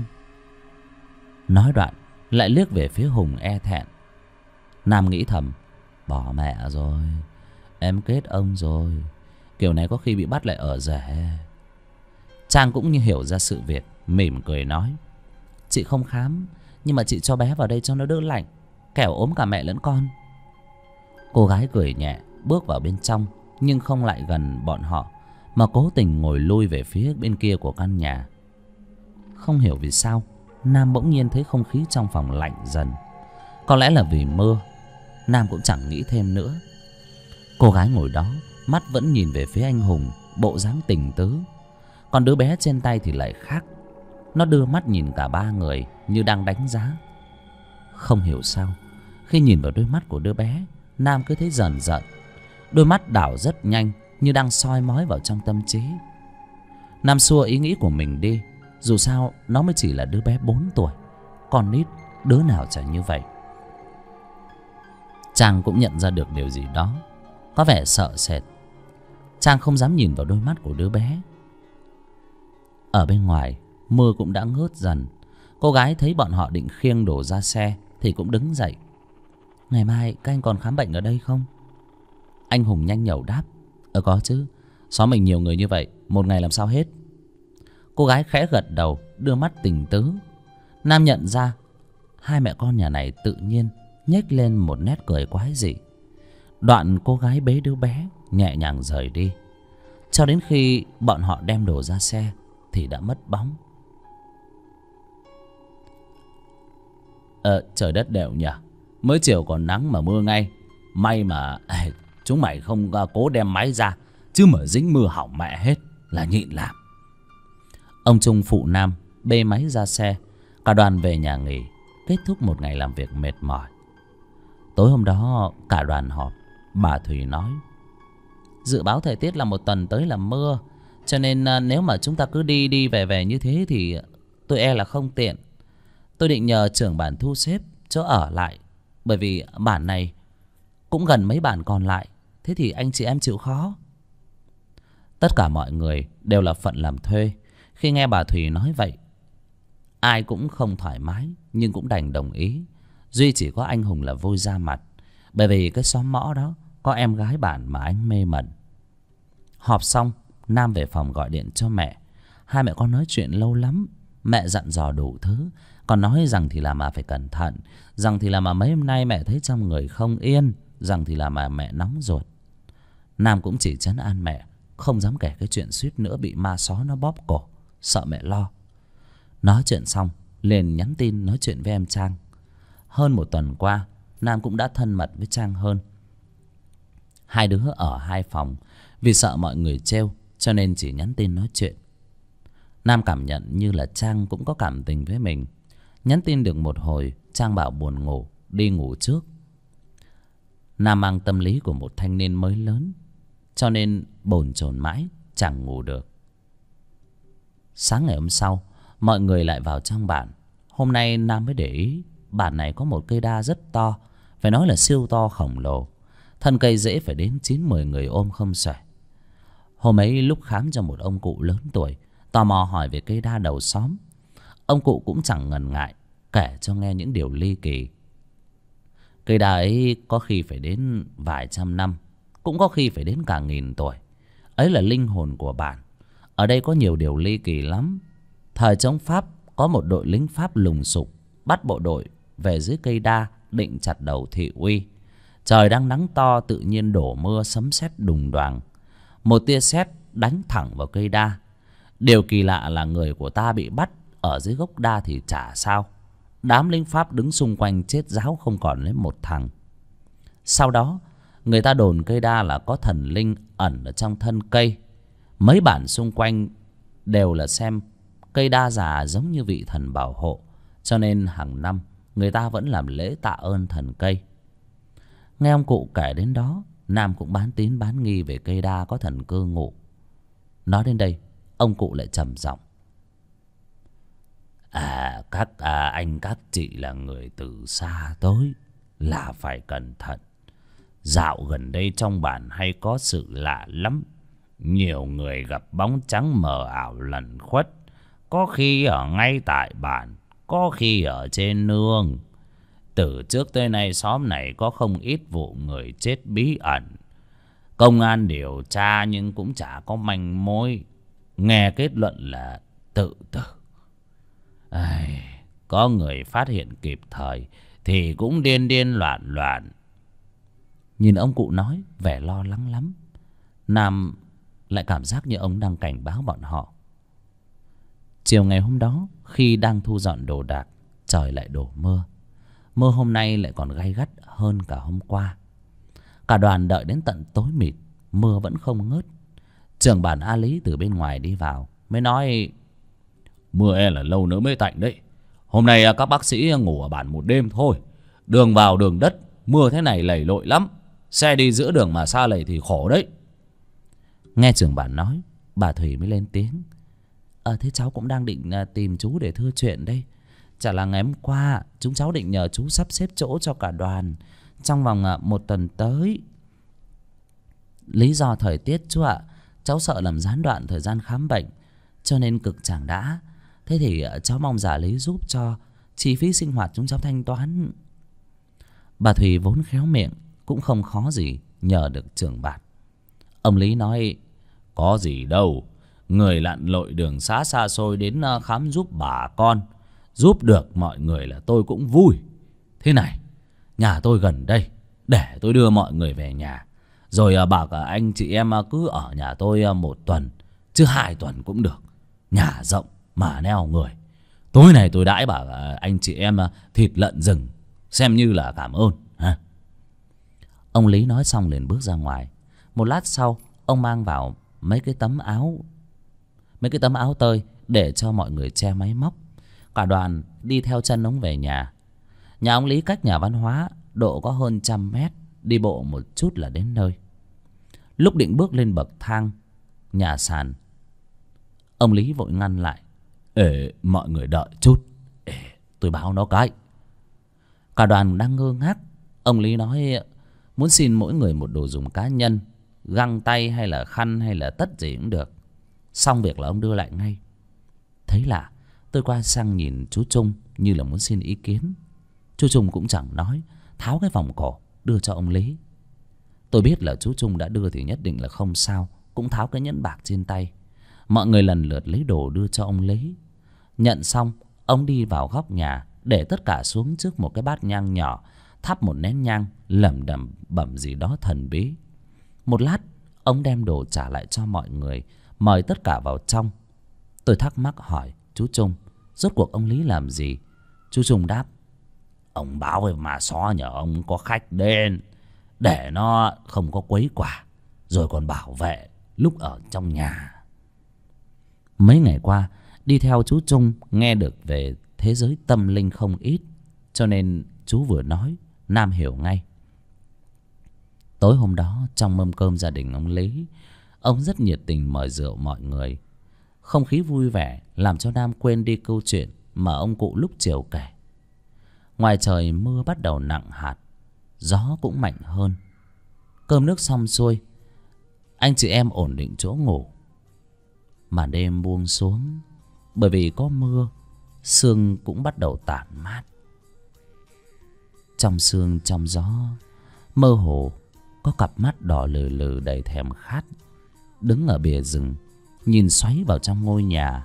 Nói đoạn lại liếc về phía Hùng e thẹn. Nam nghĩ thầm: bỏ mẹ rồi, em kết ông rồi. Kiểu này có khi bị bắt lại ở rể. Trang cũng như hiểu ra sự việc, mỉm cười nói: chị không khám, nhưng mà chị cho bé vào đây cho nó đỡ lạnh, kẻo ốm cả mẹ lẫn con. Cô gái cười nhẹ bước vào bên trong, nhưng không lại gần bọn họ, mà cố tình ngồi lui về phía bên kia của căn nhà. Không hiểu vì sao Nam bỗng nhiên thấy không khí trong phòng lạnh dần. Có lẽ là vì mưa. Nam cũng chẳng nghĩ thêm nữa. Cô gái ngồi đó, mắt vẫn nhìn về phía anh Hùng, bộ dáng tình tứ. Còn đứa bé trên tay thì lại khác. Nó đưa mắt nhìn cả ba người như đang đánh giá. Không hiểu sao khi nhìn vào đôi mắt của đứa bé, Nam cứ thấy rờn rợn. Đôi mắt đảo rất nhanh, như đang soi mói vào trong tâm trí. Nam xua ý nghĩ của mình đi. Dù sao nó mới chỉ là đứa bé 4 tuổi. Con nít đứa nào chả như vậy. Trang cũng nhận ra được điều gì đó, có vẻ sợ sệt. Trang không dám nhìn vào đôi mắt của đứa bé. Ở bên ngoài mưa cũng đã ngớt dần. Cô gái thấy bọn họ định khiêng đồ ra xe thì cũng đứng dậy: ngày mai các anh còn khám bệnh ở đây không? Anh Hùng nhanh nhẩu đáp: có chứ. Xóm mình nhiều người như vậy, một ngày làm sao hết. Cô gái khẽ gật đầu, đưa mắt tình tứ. Nam nhận ra hai mẹ con nhà này tự nhiên nhếch lên một nét cười quái dị. Đoạn cô gái bế đứa bé nhẹ nhàng rời đi. Cho đến khi bọn họ đem đồ ra xe thì đã mất bóng. Trời đất đều nhỉ. Mới chiều còn nắng mà mưa ngay. May mà chúng mày không cố đem máy ra, chứ mở dính mưa hỏng mẹ hết là nhịn làm. Ông Trung phụ Nam bê máy ra xe. Cả đoàn về nhà nghỉ, kết thúc một ngày làm việc mệt mỏi. Tối hôm đó cả đoàn họp. Bà Thùy nói: dự báo thời tiết là một tuần tới là mưa, cho nên nếu mà chúng ta cứ đi đi về về như thế thì tôi e là không tiện. Tôi định nhờ trưởng bản thu xếp chỗ ở lại, bởi vì bản này cũng gần mấy bản còn lại. Thế thì anh chị em chịu khó. Tất cả mọi người đều là phận làm thuê. Khi nghe bà Thùy nói vậy, ai cũng không thoải mái, nhưng cũng đành đồng ý. Duy chỉ có anh Hùng là vui ra mặt, bởi vì cái xóm mõ đó có em gái bản mà anh mê mẩn. Họp xong, Nam về phòng gọi điện cho mẹ. Hai mẹ con nói chuyện lâu lắm. Mẹ dặn dò đủ thứ. Còn nói rằng thì là mà phải cẩn thận, rằng thì là mà mấy hôm nay mẹ thấy trong người không yên, rằng thì là mà mẹ nóng ruột. Nam cũng chỉ trấn an mẹ, không dám kể cái chuyện suýt nữa bị ma só nó bóp cổ, sợ mẹ lo. Nói chuyện xong liền nhắn tin nói chuyện với em Trang. Hơn một tuần qua, Nam cũng đã thân mật với Trang hơn. Hai đứa ở hai phòng, vì sợ mọi người trêu cho nên chỉ nhắn tin nói chuyện. Nam cảm nhận như là Trang cũng có cảm tình với mình. Nhắn tin được một hồi, Trang bảo buồn ngủ, đi ngủ trước. Nam mang tâm lý của một thanh niên mới lớn, cho nên bồn chồn mãi chẳng ngủ được. Sáng ngày hôm sau, mọi người lại vào trong bản. Hôm nay Nam mới để ý bản này có một cây đa rất to, phải nói là siêu to khổng lồ. Thân cây dễ phải đến 9-10 người ôm không xuể. Hôm ấy lúc khám cho một ông cụ lớn tuổi, tò mò hỏi về cây đa đầu xóm. Ông cụ cũng chẳng ngần ngại kể cho nghe những điều ly kỳ. Cây đa ấy có khi phải đến vài trăm năm, cũng có khi phải đến cả 1000 tuổi. Ấy là linh hồn của bản. Ở đây có nhiều điều ly kỳ lắm. Thời chống Pháp, có một đội lính Pháp lùng sục bắt bộ đội về dưới cây đa, định chặt đầu thị uy. Trời đang nắng to, tự nhiên đổ mưa sấm sét đùng đoàng. Một tia sét đánh thẳng vào cây đa. Điều kỳ lạ là người của ta bị bắt ở dưới gốc đa thì chả sao. Đám lính Pháp đứng xung quanh chết ráo không còn lấy một thằng. Sau đó người ta đồn cây đa là có thần linh ẩn ở trong thân cây. Mấy bản xung quanh đều là xem cây đa già giống như vị thần bảo hộ, cho nên hàng năm người ta vẫn làm lễ tạ ơn thần cây. Nghe ông cụ kể đến đó, Nam cũng bán tín bán nghi về cây đa có thần cư ngụ. Nói đến đây, ông cụ lại trầm giọng: các anh các chị là người từ xa tới là phải cẩn thận. Dạo gần đây trong bản hay có sự lạ lắm. Nhiều người gặp bóng trắng mờ ảo lẩn khuất, có khi ở ngay tại bản, có khi ở trên nương. Từ trước tới nay xóm này có không ít vụ người chết bí ẩn. Công an điều tra nhưng cũng chả có manh mối. Nghe kết luận là tự tử. Có người phát hiện kịp thời thì cũng điên điên loạn loạn. Nhìn ông cụ nói vẻ lo lắng lắm, Nam lại cảm giác như ông đang cảnh báo bọn họ. Chiều ngày hôm đó, khi đang thu dọn đồ đạc, trời lại đổ mưa. Mưa hôm nay lại còn gay gắt hơn cả hôm qua. Cả đoàn đợi đến tận tối mịt, mưa vẫn không ngớt. Trưởng bản A Lý từ bên ngoài đi vào mới nói: mưa e là lâu nữa mới tạnh đấy. Hôm nay các bác sĩ ngủ ở bản một đêm thôi. Đường vào đường đất, mưa thế này lầy lội lắm. Xe đi giữa đường mà sa lầy thì khổ đấy. Nghe trưởng bản nói, bà Thủy mới lên tiếng: thế cháu cũng đang định tìm chú để thưa chuyện đây. Chả là ngày hôm qua chúng cháu định nhờ chú sắp xếp chỗ cho cả đoàn trong vòng 1 tuần tới. Lý do thời tiết chú ạ. Cháu sợ làm gián đoạn thời gian khám bệnh, cho nên cực chẳng đã. Thế thì cháu mong giả Lý giúp cho, chi phí sinh hoạt chúng cháu thanh toán. Bà Thủy vốn khéo miệng, cũng không khó gì nhờ được trưởng bản. Ông Lý nói: có gì đâu, người lặn lội đường xá xa xôi đến khám giúp bà con, giúp được mọi người là tôi cũng vui. Thế này, nhà tôi gần đây, để tôi đưa mọi người về nhà, rồi bảo cả anh chị em cứ ở nhà tôi 1 tuần, chứ 2 tuần cũng được. Nhà rộng mà neo người. Tối này tôi đãi bảo anh chị em thịt lợn rừng, xem như là cảm ơn ha. Ông Lý nói xong liền bước ra ngoài. Một lát sau, ông mang vào mấy cái tấm áo tơi để cho mọi người che máy móc. Cả đoàn đi theo chân ông về nhà. Nhà ông Lý cách nhà văn hóa độ có hơn 100 mét, đi bộ một chút là đến nơi. Lúc định bước lên bậc thang nhà sàn, ông Lý vội ngăn lại: mọi người đợi chút, tôi báo nó cái. Cả đoàn đang ngơ ngác. Ông Lý nói muốn xin mỗi người một đồ dùng cá nhân, găng tay hay là khăn hay là tất gì cũng được. Xong việc là ông đưa lại ngay. Thấy lạ, tôi qua sang nhìn chú Trung như là muốn xin ý kiến. Chú Trung cũng chẳng nói, tháo cái vòng cổ đưa cho ông Lý. Tôi biết là chú Trung đã đưa thì nhất định là không sao, cũng tháo cái nhẫn bạc trên tay. Mọi người lần lượt lấy đồ đưa cho ông Lý. Nhận xong, ông đi vào góc nhà, để tất cả xuống trước một cái bát nhang nhỏ, thắp một nén nhang, lẩm bẩm gì đó thần bí. Một lát, ông đem đồ trả lại cho mọi người, mời tất cả vào trong. Tôi thắc mắc hỏi chú Trung, rốt cuộc ông Lý làm gì? Chú Trung đáp: Ông báo với mà xó nhờ ông có khách đến, để nó không có quấy quả, rồi còn bảo vệ lúc ở trong nhà. Mấy ngày qua đi theo chú Trung, nghe được về thế giới tâm linh không ít, cho nên chú vừa nói Nam hiểu ngay. Tối hôm đó trong mâm cơm gia đình ông Lý, ông rất nhiệt tình mời rượu mọi người. Không khí vui vẻ làm cho Nam quên đi câu chuyện mà ông cụ lúc chiều kể. Ngoài trời mưa bắt đầu nặng hạt, gió cũng mạnh hơn. Cơm nước xong xuôi, anh chị em ổn định chỗ ngủ. Màn đêm buông xuống, bởi vì có mưa, sương cũng bắt đầu tản mát. Trong sương trong gió, mơ hồ có cặp mắt đỏ lừ lừ đầy thèm khát đứng ở bìa rừng, nhìn xoáy vào trong ngôi nhà.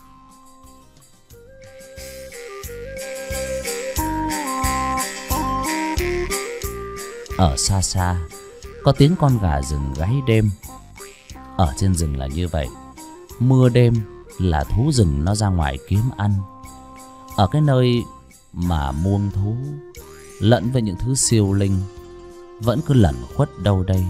Ở xa xa có tiếng con gà rừng gáy đêm. Ở trên rừng là như vậy, mưa đêm là thú rừng nó ra ngoài kiếm ăn. Ở cái nơi mà muông thú lẫn với những thứ siêu linh vẫn cứ lẩn khuất đâu đây.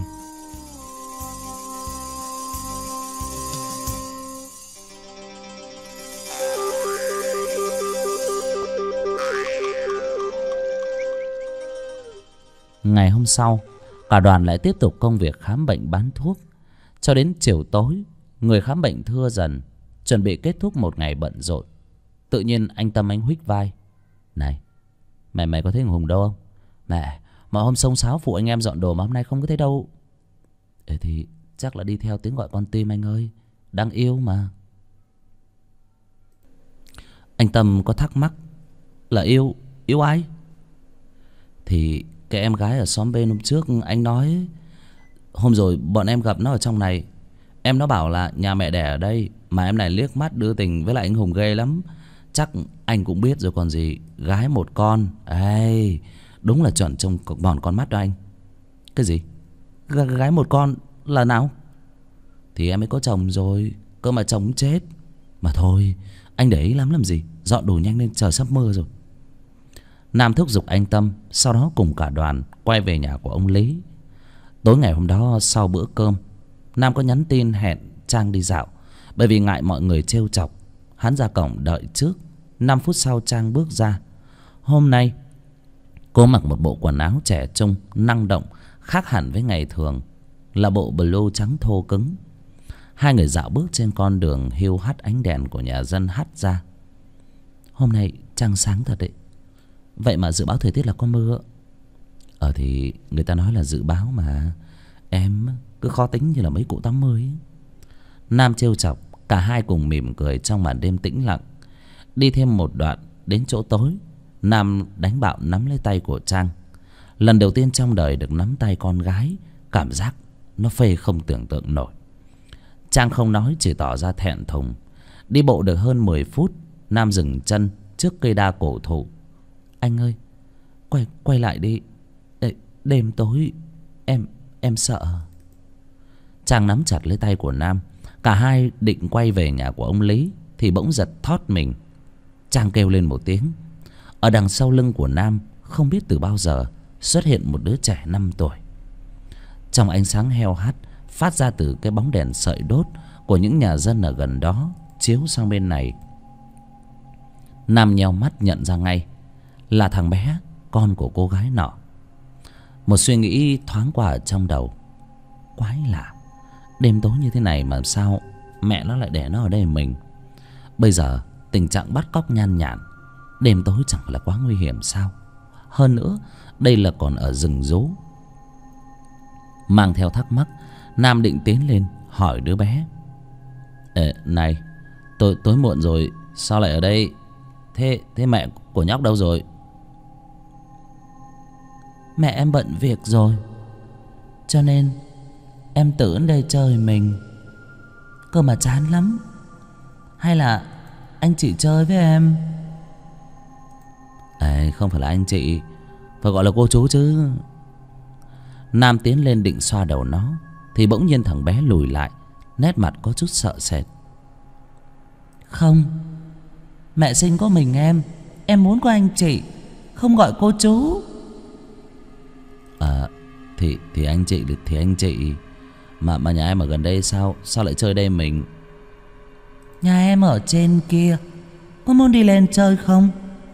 Ngày hôm sau, cả đoàn lại tiếp tục công việc khám bệnh bán thuốc. Cho đến chiều tối, người khám bệnh thưa dần, chuẩn bị kết thúc một ngày bận rộn. Tự nhiên anh Tâm anh huých vai. Này, mẹ có thấy thằng Hùng đâu không? Mẹ, mà hôm xông xáo phụ anh em dọn đồ mà hôm nay không có thấy đâu. Thì chắc là đi theo tiếng gọi con tim anh ơi. Đang yêu mà. Anh Tâm có thắc mắc là yêu ai? Thì cái em gái ở xóm bên hôm trước anh nói. Hôm rồi bọn em gặp nó ở trong này. Em nó bảo là nhà mẹ đẻ ở đây, mà em này liếc mắt đưa tình với lại anh Hùng ghê lắm. Chắc anh cũng biết rồi còn gì. Gái một con. Ê, đúng là chuẩn trông mòn con mắt đó anh. Cái gì? Gái một con là nào? Thì em ấy có chồng rồi, cơ mà chồng chết. Mà thôi, anh để ý lắm làm gì. Dọn đồ nhanh lên, trời sắp mưa rồi. Nam thúc giục anh Tâm, sau đó cùng cả đoàn quay về nhà của ông Lý. Tối ngày hôm đó sau bữa cơm, Nam có nhắn tin hẹn Trang đi dạo. Bởi vì ngại mọi người trêu chọc, hắn ra cổng đợi trước. 5 phút sau Trang bước ra. Hôm nay cô mặc một bộ quần áo trẻ trung, năng động, khác hẳn với ngày thường, là bộ blue trắng thô cứng. Hai người dạo bước trên con đường hiu hắt ánh đèn của nhà dân hắt ra. Hôm nay trăng sáng thật đấy. Vậy mà dự báo thời tiết là có mưa. Thì người ta nói là dự báo mà. Em cứ khó tính như là mấy cụ 80 ấy. Nam trêu chọc. Cả hai cùng mỉm cười trong màn đêm tĩnh lặng. Đi thêm một đoạn đến chỗ tối, Nam đánh bạo nắm lấy tay của Trang. Lần đầu tiên trong đời được nắm tay con gái, cảm giác nó phê không tưởng tượng nổi. Trang không nói, chỉ tỏ ra thẹn thùng. Đi bộ được hơn 10 phút, Nam dừng chân trước cây đa cổ thụ. Anh ơi, quay lại đi. Đêm tối em sợ. Trang nắm chặt lấy tay của Nam. Cả hai định quay về nhà của ông Lý thì bỗng giật thót mình. Trang kêu lên một tiếng. Ở đằng sau lưng của Nam không biết từ bao giờ xuất hiện một đứa trẻ 5 tuổi. Trong ánh sáng heo hắt phát ra từ cái bóng đèn sợi đốt của những nhà dân ở gần đó chiếu sang bên này, Nam nheo mắt nhận ra ngay là thằng bé, con của cô gái nọ. Một suy nghĩ thoáng qua ở trong đầu. Quái lạ, đêm tối như thế này mà sao mẹ nó lại để nó ở đây mình. Bây giờ tình trạng bắt cóc nhan nhản, đêm tối chẳng là quá nguy hiểm sao? Hơn nữa đây là còn ở rừng rú. Mang theo thắc mắc, Nam định tiến lên hỏi đứa bé. Này, tối muộn rồi sao lại ở đây? Thế mẹ của nhóc đâu rồi? Mẹ em bận việc rồi, cho nên em tự đến đây chơi mình. Cơ mà chán lắm. Hay là anh chị chơi với em? Không phải là anh chị, phải gọi là cô chú chứ. Nam tiến lên định xoa đầu nó thì bỗng nhiên thằng bé lùi lại, nét mặt có chút sợ sệt. Không, mẹ sinh có mình em muốn có anh chị. không gọi cô chú. Thì anh chị mà nhà em ở gần đây sao lại chơi đây mình? Nhà em ở trên kia, có muốn đi lên chơi không?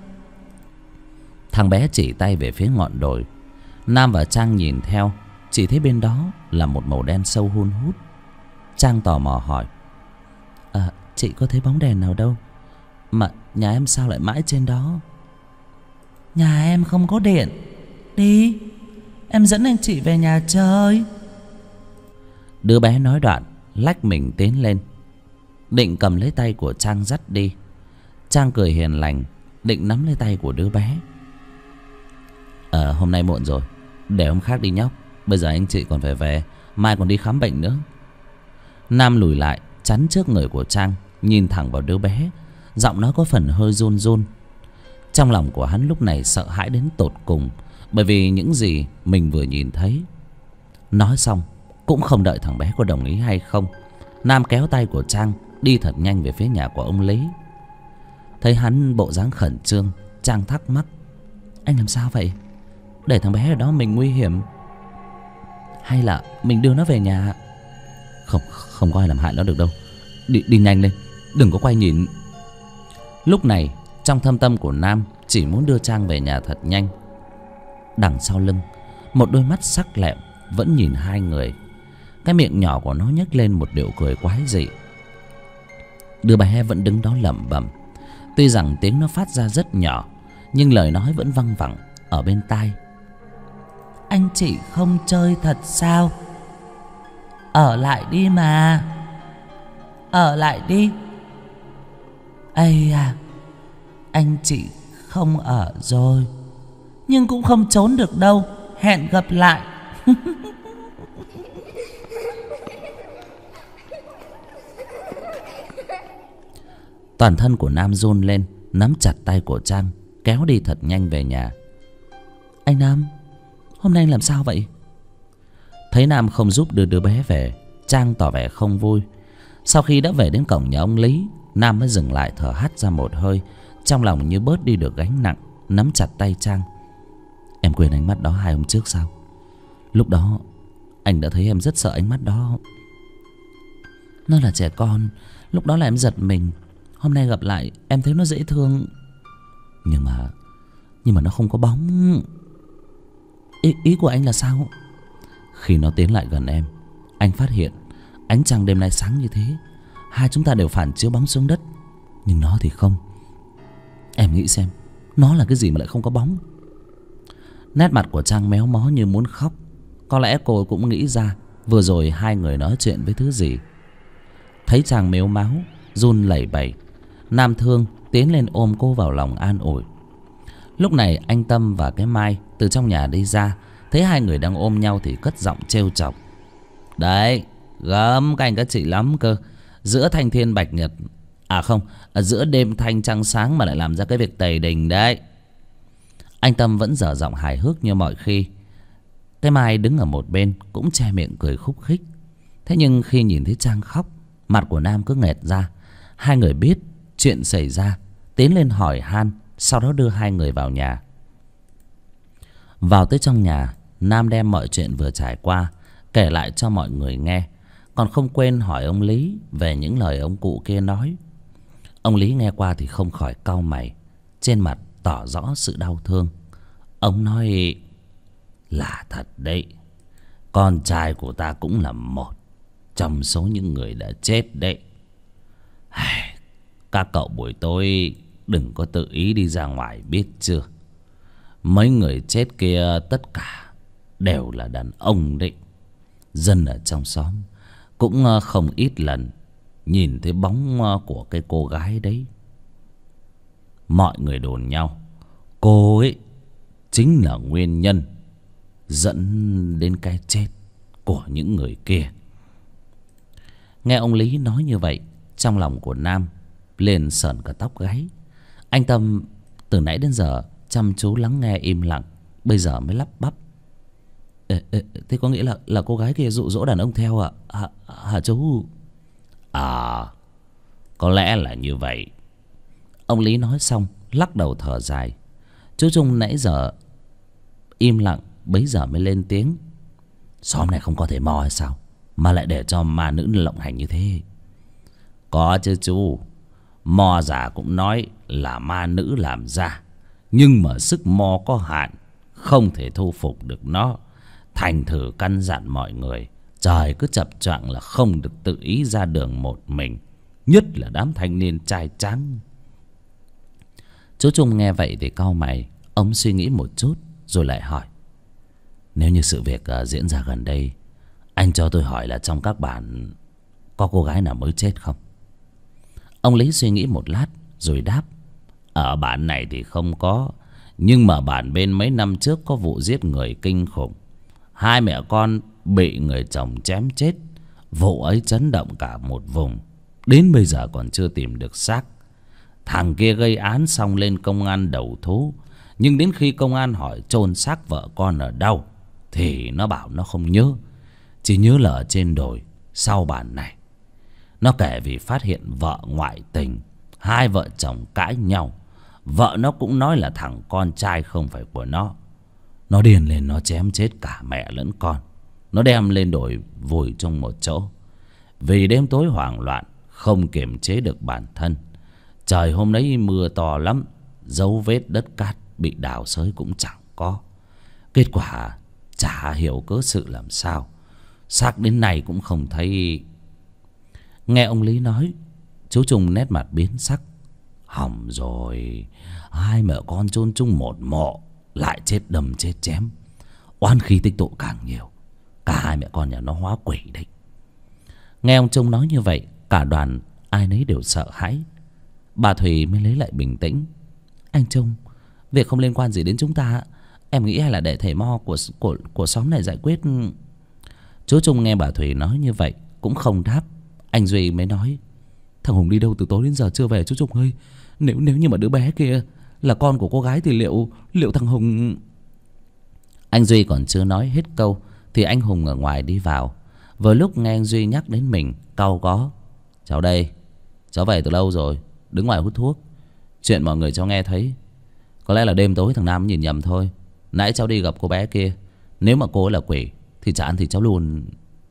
Thằng bé chỉ tay về phía ngọn đồi. Nam và Trang nhìn theo, chỉ thấy bên đó là một màu đen sâu hun hút. Trang tò mò hỏi: Chị có thấy bóng đèn nào đâu, mà nhà em sao lại mãi trên đó? Nhà em không có điện. Đi, em dẫn anh chị về nhà chơi. Đứa bé nói đoạn lách mình tiến lên, định cầm lấy tay của Trang dắt đi. Trang cười hiền lành, định nắm lấy tay của đứa bé. Hôm nay muộn rồi, để hôm khác đi nhóc. Bây giờ anh chị còn phải về, mai còn đi khám bệnh nữa. Nam lùi lại chắn trước người của Trang, nhìn thẳng vào đứa bé, giọng nói có phần hơi run run. Trong lòng của hắn lúc này sợ hãi đến tột cùng, bởi vì những gì mình vừa nhìn thấy. Nói xong cũng không đợi thằng bé có đồng ý hay không, Nam kéo tay của Trang đi thật nhanh về phía nhà của ông Lý. Thấy hắn bộ dáng khẩn trương, Trang thắc mắc: Anh làm sao vậy? Để thằng bé ở đó mình nguy hiểm, hay là mình đưa nó về nhà? Không có ai làm hại nó được đâu. Đi nhanh lên, đừng có quay nhìn. Lúc này trong thâm tâm của Nam chỉ muốn đưa Trang về nhà thật nhanh. Đằng sau lưng, một đôi mắt sắc lẹm vẫn nhìn hai người. Cái miệng nhỏ của nó nhếch lên một điệu cười quái dị. Đứa bé vẫn đứng đó lẩm bẩm. Tuy rằng tiếng nó phát ra rất nhỏ, nhưng lời nói vẫn văng vẳng ở bên tai. Anh chị không chơi thật sao? Ở lại đi mà, ở lại đi. Ây à, anh chị không ở rồi, nhưng cũng không trốn được đâu. Hẹn gặp lại. Toàn thân của Nam run lên, nắm chặt tay của Trang, kéo đi thật nhanh về nhà. Anh Nam, hôm nay anh làm sao vậy? Thấy Nam không giúp đưa đứa bé về, Trang tỏ vẻ không vui. Sau khi đã về đến cổng nhà ông Lý, Nam mới dừng lại thở hắt ra một hơi, trong lòng như bớt đi được gánh nặng, nắm chặt tay Trang. Em quên ánh mắt đó 2 hôm trước sao? Lúc đó anh đã thấy em rất sợ ánh mắt đó. Nó là trẻ con, lúc đó là em giật mình. Hôm nay gặp lại em thấy nó dễ thương. Nhưng mà nó không có bóng. Ý của anh là sao? Khi nó tiến lại gần em, anh phát hiện ánh trăng đêm nay sáng như thế, hai chúng ta đều phản chiếu bóng xuống đất, nhưng nó thì không. Em nghĩ xem, nó là cái gì mà lại không có bóng? Nét mặt của Trang méo mó như muốn khóc. Có lẽ cô cũng nghĩ ra vừa rồi hai người nói chuyện với thứ gì. Thấy Trang mếu máo run lẩy bẩy, Nam Thương tiến lên ôm cô vào lòng an ủi. Lúc này anh Tâm và cái Mai từ trong nhà đi ra, thấy hai người đang ôm nhau thì cất giọng trêu chọc. Đấy, gớm các anh các chị lắm cơ. Giữa thanh thiên bạch nhật, giữa đêm thanh trăng sáng mà lại làm ra cái việc tày đình đấy. Anh Tâm vẫn dở giọng hài hước như mọi khi. Cái Mai đứng ở một bên cũng che miệng cười khúc khích. Thế nhưng khi nhìn thấy Trang khóc, mặt của Nam cứ nghẹt ra. Hai người biết chuyện xảy ra, tiến lên hỏi han, sau đó đưa hai người vào nhà. Vào tới trong nhà, Nam đem mọi chuyện vừa trải qua kể lại cho mọi người nghe, còn không quên hỏi ông Lý về những lời ông cụ kia nói. Ông Lý nghe qua thì không khỏi cau mày, trên mặt tỏ rõ sự đau thương. Ông nói: Là thật đấy, con trai của ta cũng là một trong số những người đã chết đấy. Các cậu buổi tối đừng có tự ý đi ra ngoài biết chưa. Mấy người chết kia tất cả đều là đàn ông đấy. Dân ở trong xóm cũng không ít lần nhìn thấy bóng của cái cô gái đấy. Mọi người đồn nhau cô ấy chính là nguyên nhân dẫn đến cái chết của những người kia. Nghe ông Lý nói như vậy, trong lòng của Nam liền sởn cả tóc gáy. Anh Tâm từ nãy đến giờ chăm chú lắng nghe im lặng, bây giờ mới lắp bắp: Thế có nghĩa là cô gái kia dụ dỗ đàn ông theo ạ? Hả chú? Có lẽ là như vậy. Ông Lý nói xong lắc đầu thở dài. Chú Trung nãy giờ im lặng, bấy giờ mới lên tiếng. Xóm này không có thể mò hay sao mà lại để cho ma nữ lộng hành như thế? Có chứ chú. Mò giả cũng nói là ma nữ làm ra, nhưng mà sức mò có hạn, không thể thu phục được nó. Thành thử căn dặn mọi người trời cứ chập choạng là không được tự ý ra đường một mình, nhất là đám thanh niên trai trắng. Chú Trung nghe vậy thì cau mày. Ông suy nghĩ một chút rồi lại hỏi: nếu như sự việc diễn ra gần đây, anh cho tôi hỏi là trong các bản có cô gái nào mới chết không? Ông Lý suy nghĩ một lát rồi đáp: ở bản này thì không có, nhưng mà bản bên mấy năm trước có vụ giết người kinh khủng. 2 mẹ con bị người chồng chém chết. Vụ ấy chấn động cả một vùng, đến bây giờ còn chưa tìm được xác. Thằng kia gây án xong lên công an đầu thú, nhưng đến khi công an hỏi chôn xác vợ con ở đâu thì nó bảo nó không nhớ, chỉ nhớ là ở trên đồi sau bản này. Nó kể vì phát hiện vợ ngoại tình, 2 vợ chồng cãi nhau. Vợ nó cũng nói là thằng con trai không phải của nó. Nó điên lên, nó chém chết cả mẹ lẫn con. Nó đem lên đồi vùi trong một chỗ. Vì đêm tối hoảng loạn, không kiềm chế được bản thân. Trời hôm đấy mưa to lắm, dấu vết đất cát bị đào xới cũng chẳng có. Kết quả chả hiểu cớ sự làm sao, xác đến nay cũng không thấy. Nghe ông Lý nói, chú Trung nét mặt biến sắc. Hỏng rồi, 2 mẹ con chôn chung một mộ, lại chết đâm chết chém, oan khí tích tụ càng nhiều. Cả 2 mẹ con nhà nó hóa quỷ đấy. Nghe ông Trung nói như vậy, cả đoàn ai nấy đều sợ hãi. Bà Thùy mới lấy lại bình tĩnh. Anh Trung, việc không liên quan gì đến chúng ta, em nghĩ hay là để thầy mo của xóm này giải quyết. Chú Trung nghe bà Thùy nói như vậy cũng không đáp. Anh Duy mới nói: thằng Hùng đi đâu từ tối đến giờ chưa về chú Trung ơi? Nếu như mà đứa bé kia là con của cô gái thì liệu thằng Hùng... Anh Duy còn chưa nói hết câu thì anh Hùng ở ngoài đi vào. Vừa lúc nghe anh Duy nhắc đến mình, cau có: cháu đây, cháu về từ lâu rồi, đứng ngoài hút thuốc. Chuyện mọi người cháu nghe thấy, có lẽ là đêm tối thằng Nam nhìn nhầm thôi. Nãy cháu đi gặp cô bé kia, nếu mà cô ấy là quỷ thì chả ăn thì cháu luôn.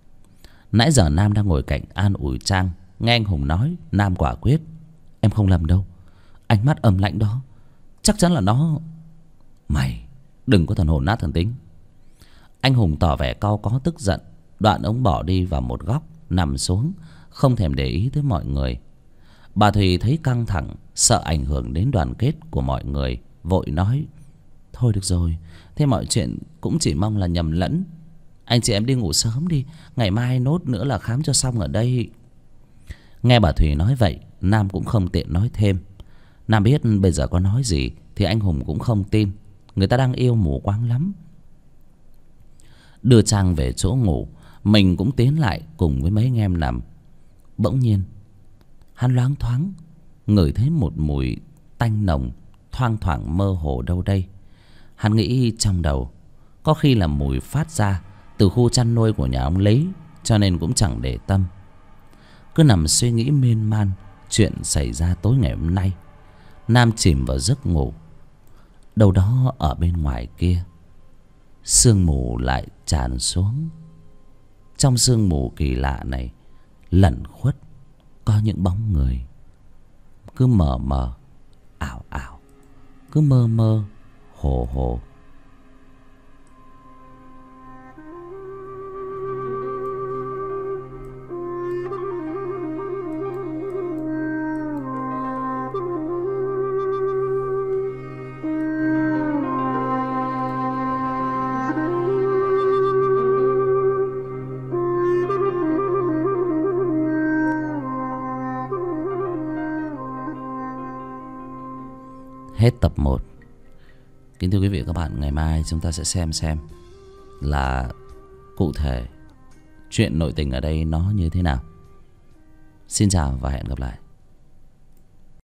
Nãy giờ Nam đang ngồi cạnh an ủi Trang. Nghe anh Hùng nói, Nam quả quyết: em không lầm đâu, ánh mắt âm lạnh đó chắc chắn là nó. Mày đừng có thần hồn nát thần tính. Anh Hùng tỏ vẻ cau có tức giận. Đoạn ông bỏ đi vào một góc, nằm xuống, không thèm để ý tới mọi người. Bà Thùy thấy căng thẳng, sợ ảnh hưởng đến đoàn kết của mọi người, vội nói: thôi được rồi, thế mọi chuyện cũng chỉ mong là nhầm lẫn. Anh chị em đi ngủ sớm đi, ngày mai nốt nữa là khám cho xong ở đây. Nghe bà Thùy nói vậy, Nam cũng không tiện nói thêm. Nam biết bây giờ có nói gì thì anh Hùng cũng không tin. Người ta đang yêu mù quáng lắm. Đưa Trang về chỗ ngủ, mình cũng tiến lại cùng với mấy anh em nằm. Bỗng nhiên hắn loáng thoáng ngửi thấy một mùi tanh nồng thoang thoảng mơ hồ đâu đây. Hắn nghĩ trong đầu có khi là mùi phát ra từ khu chăn nuôi của nhà ông Lý, cho nên cũng chẳng để tâm. Cứ nằm suy nghĩ miên man chuyện xảy ra tối ngày hôm nay, Nam chìm vào giấc ngủ. Đâu đó ở bên ngoài kia, sương mù lại tràn xuống. Trong sương mù kỳ lạ này lẩn khuất có những bóng người, cứ mờ mờ ảo ảo, cứ mơ mơ hồ hồ. Hết tập 1. Kính thưa quý vị và các bạn, ngày mai chúng ta sẽ xem là cụ thể chuyện nội tình ở đây nó như thế nào. Xin chào và hẹn gặp lại.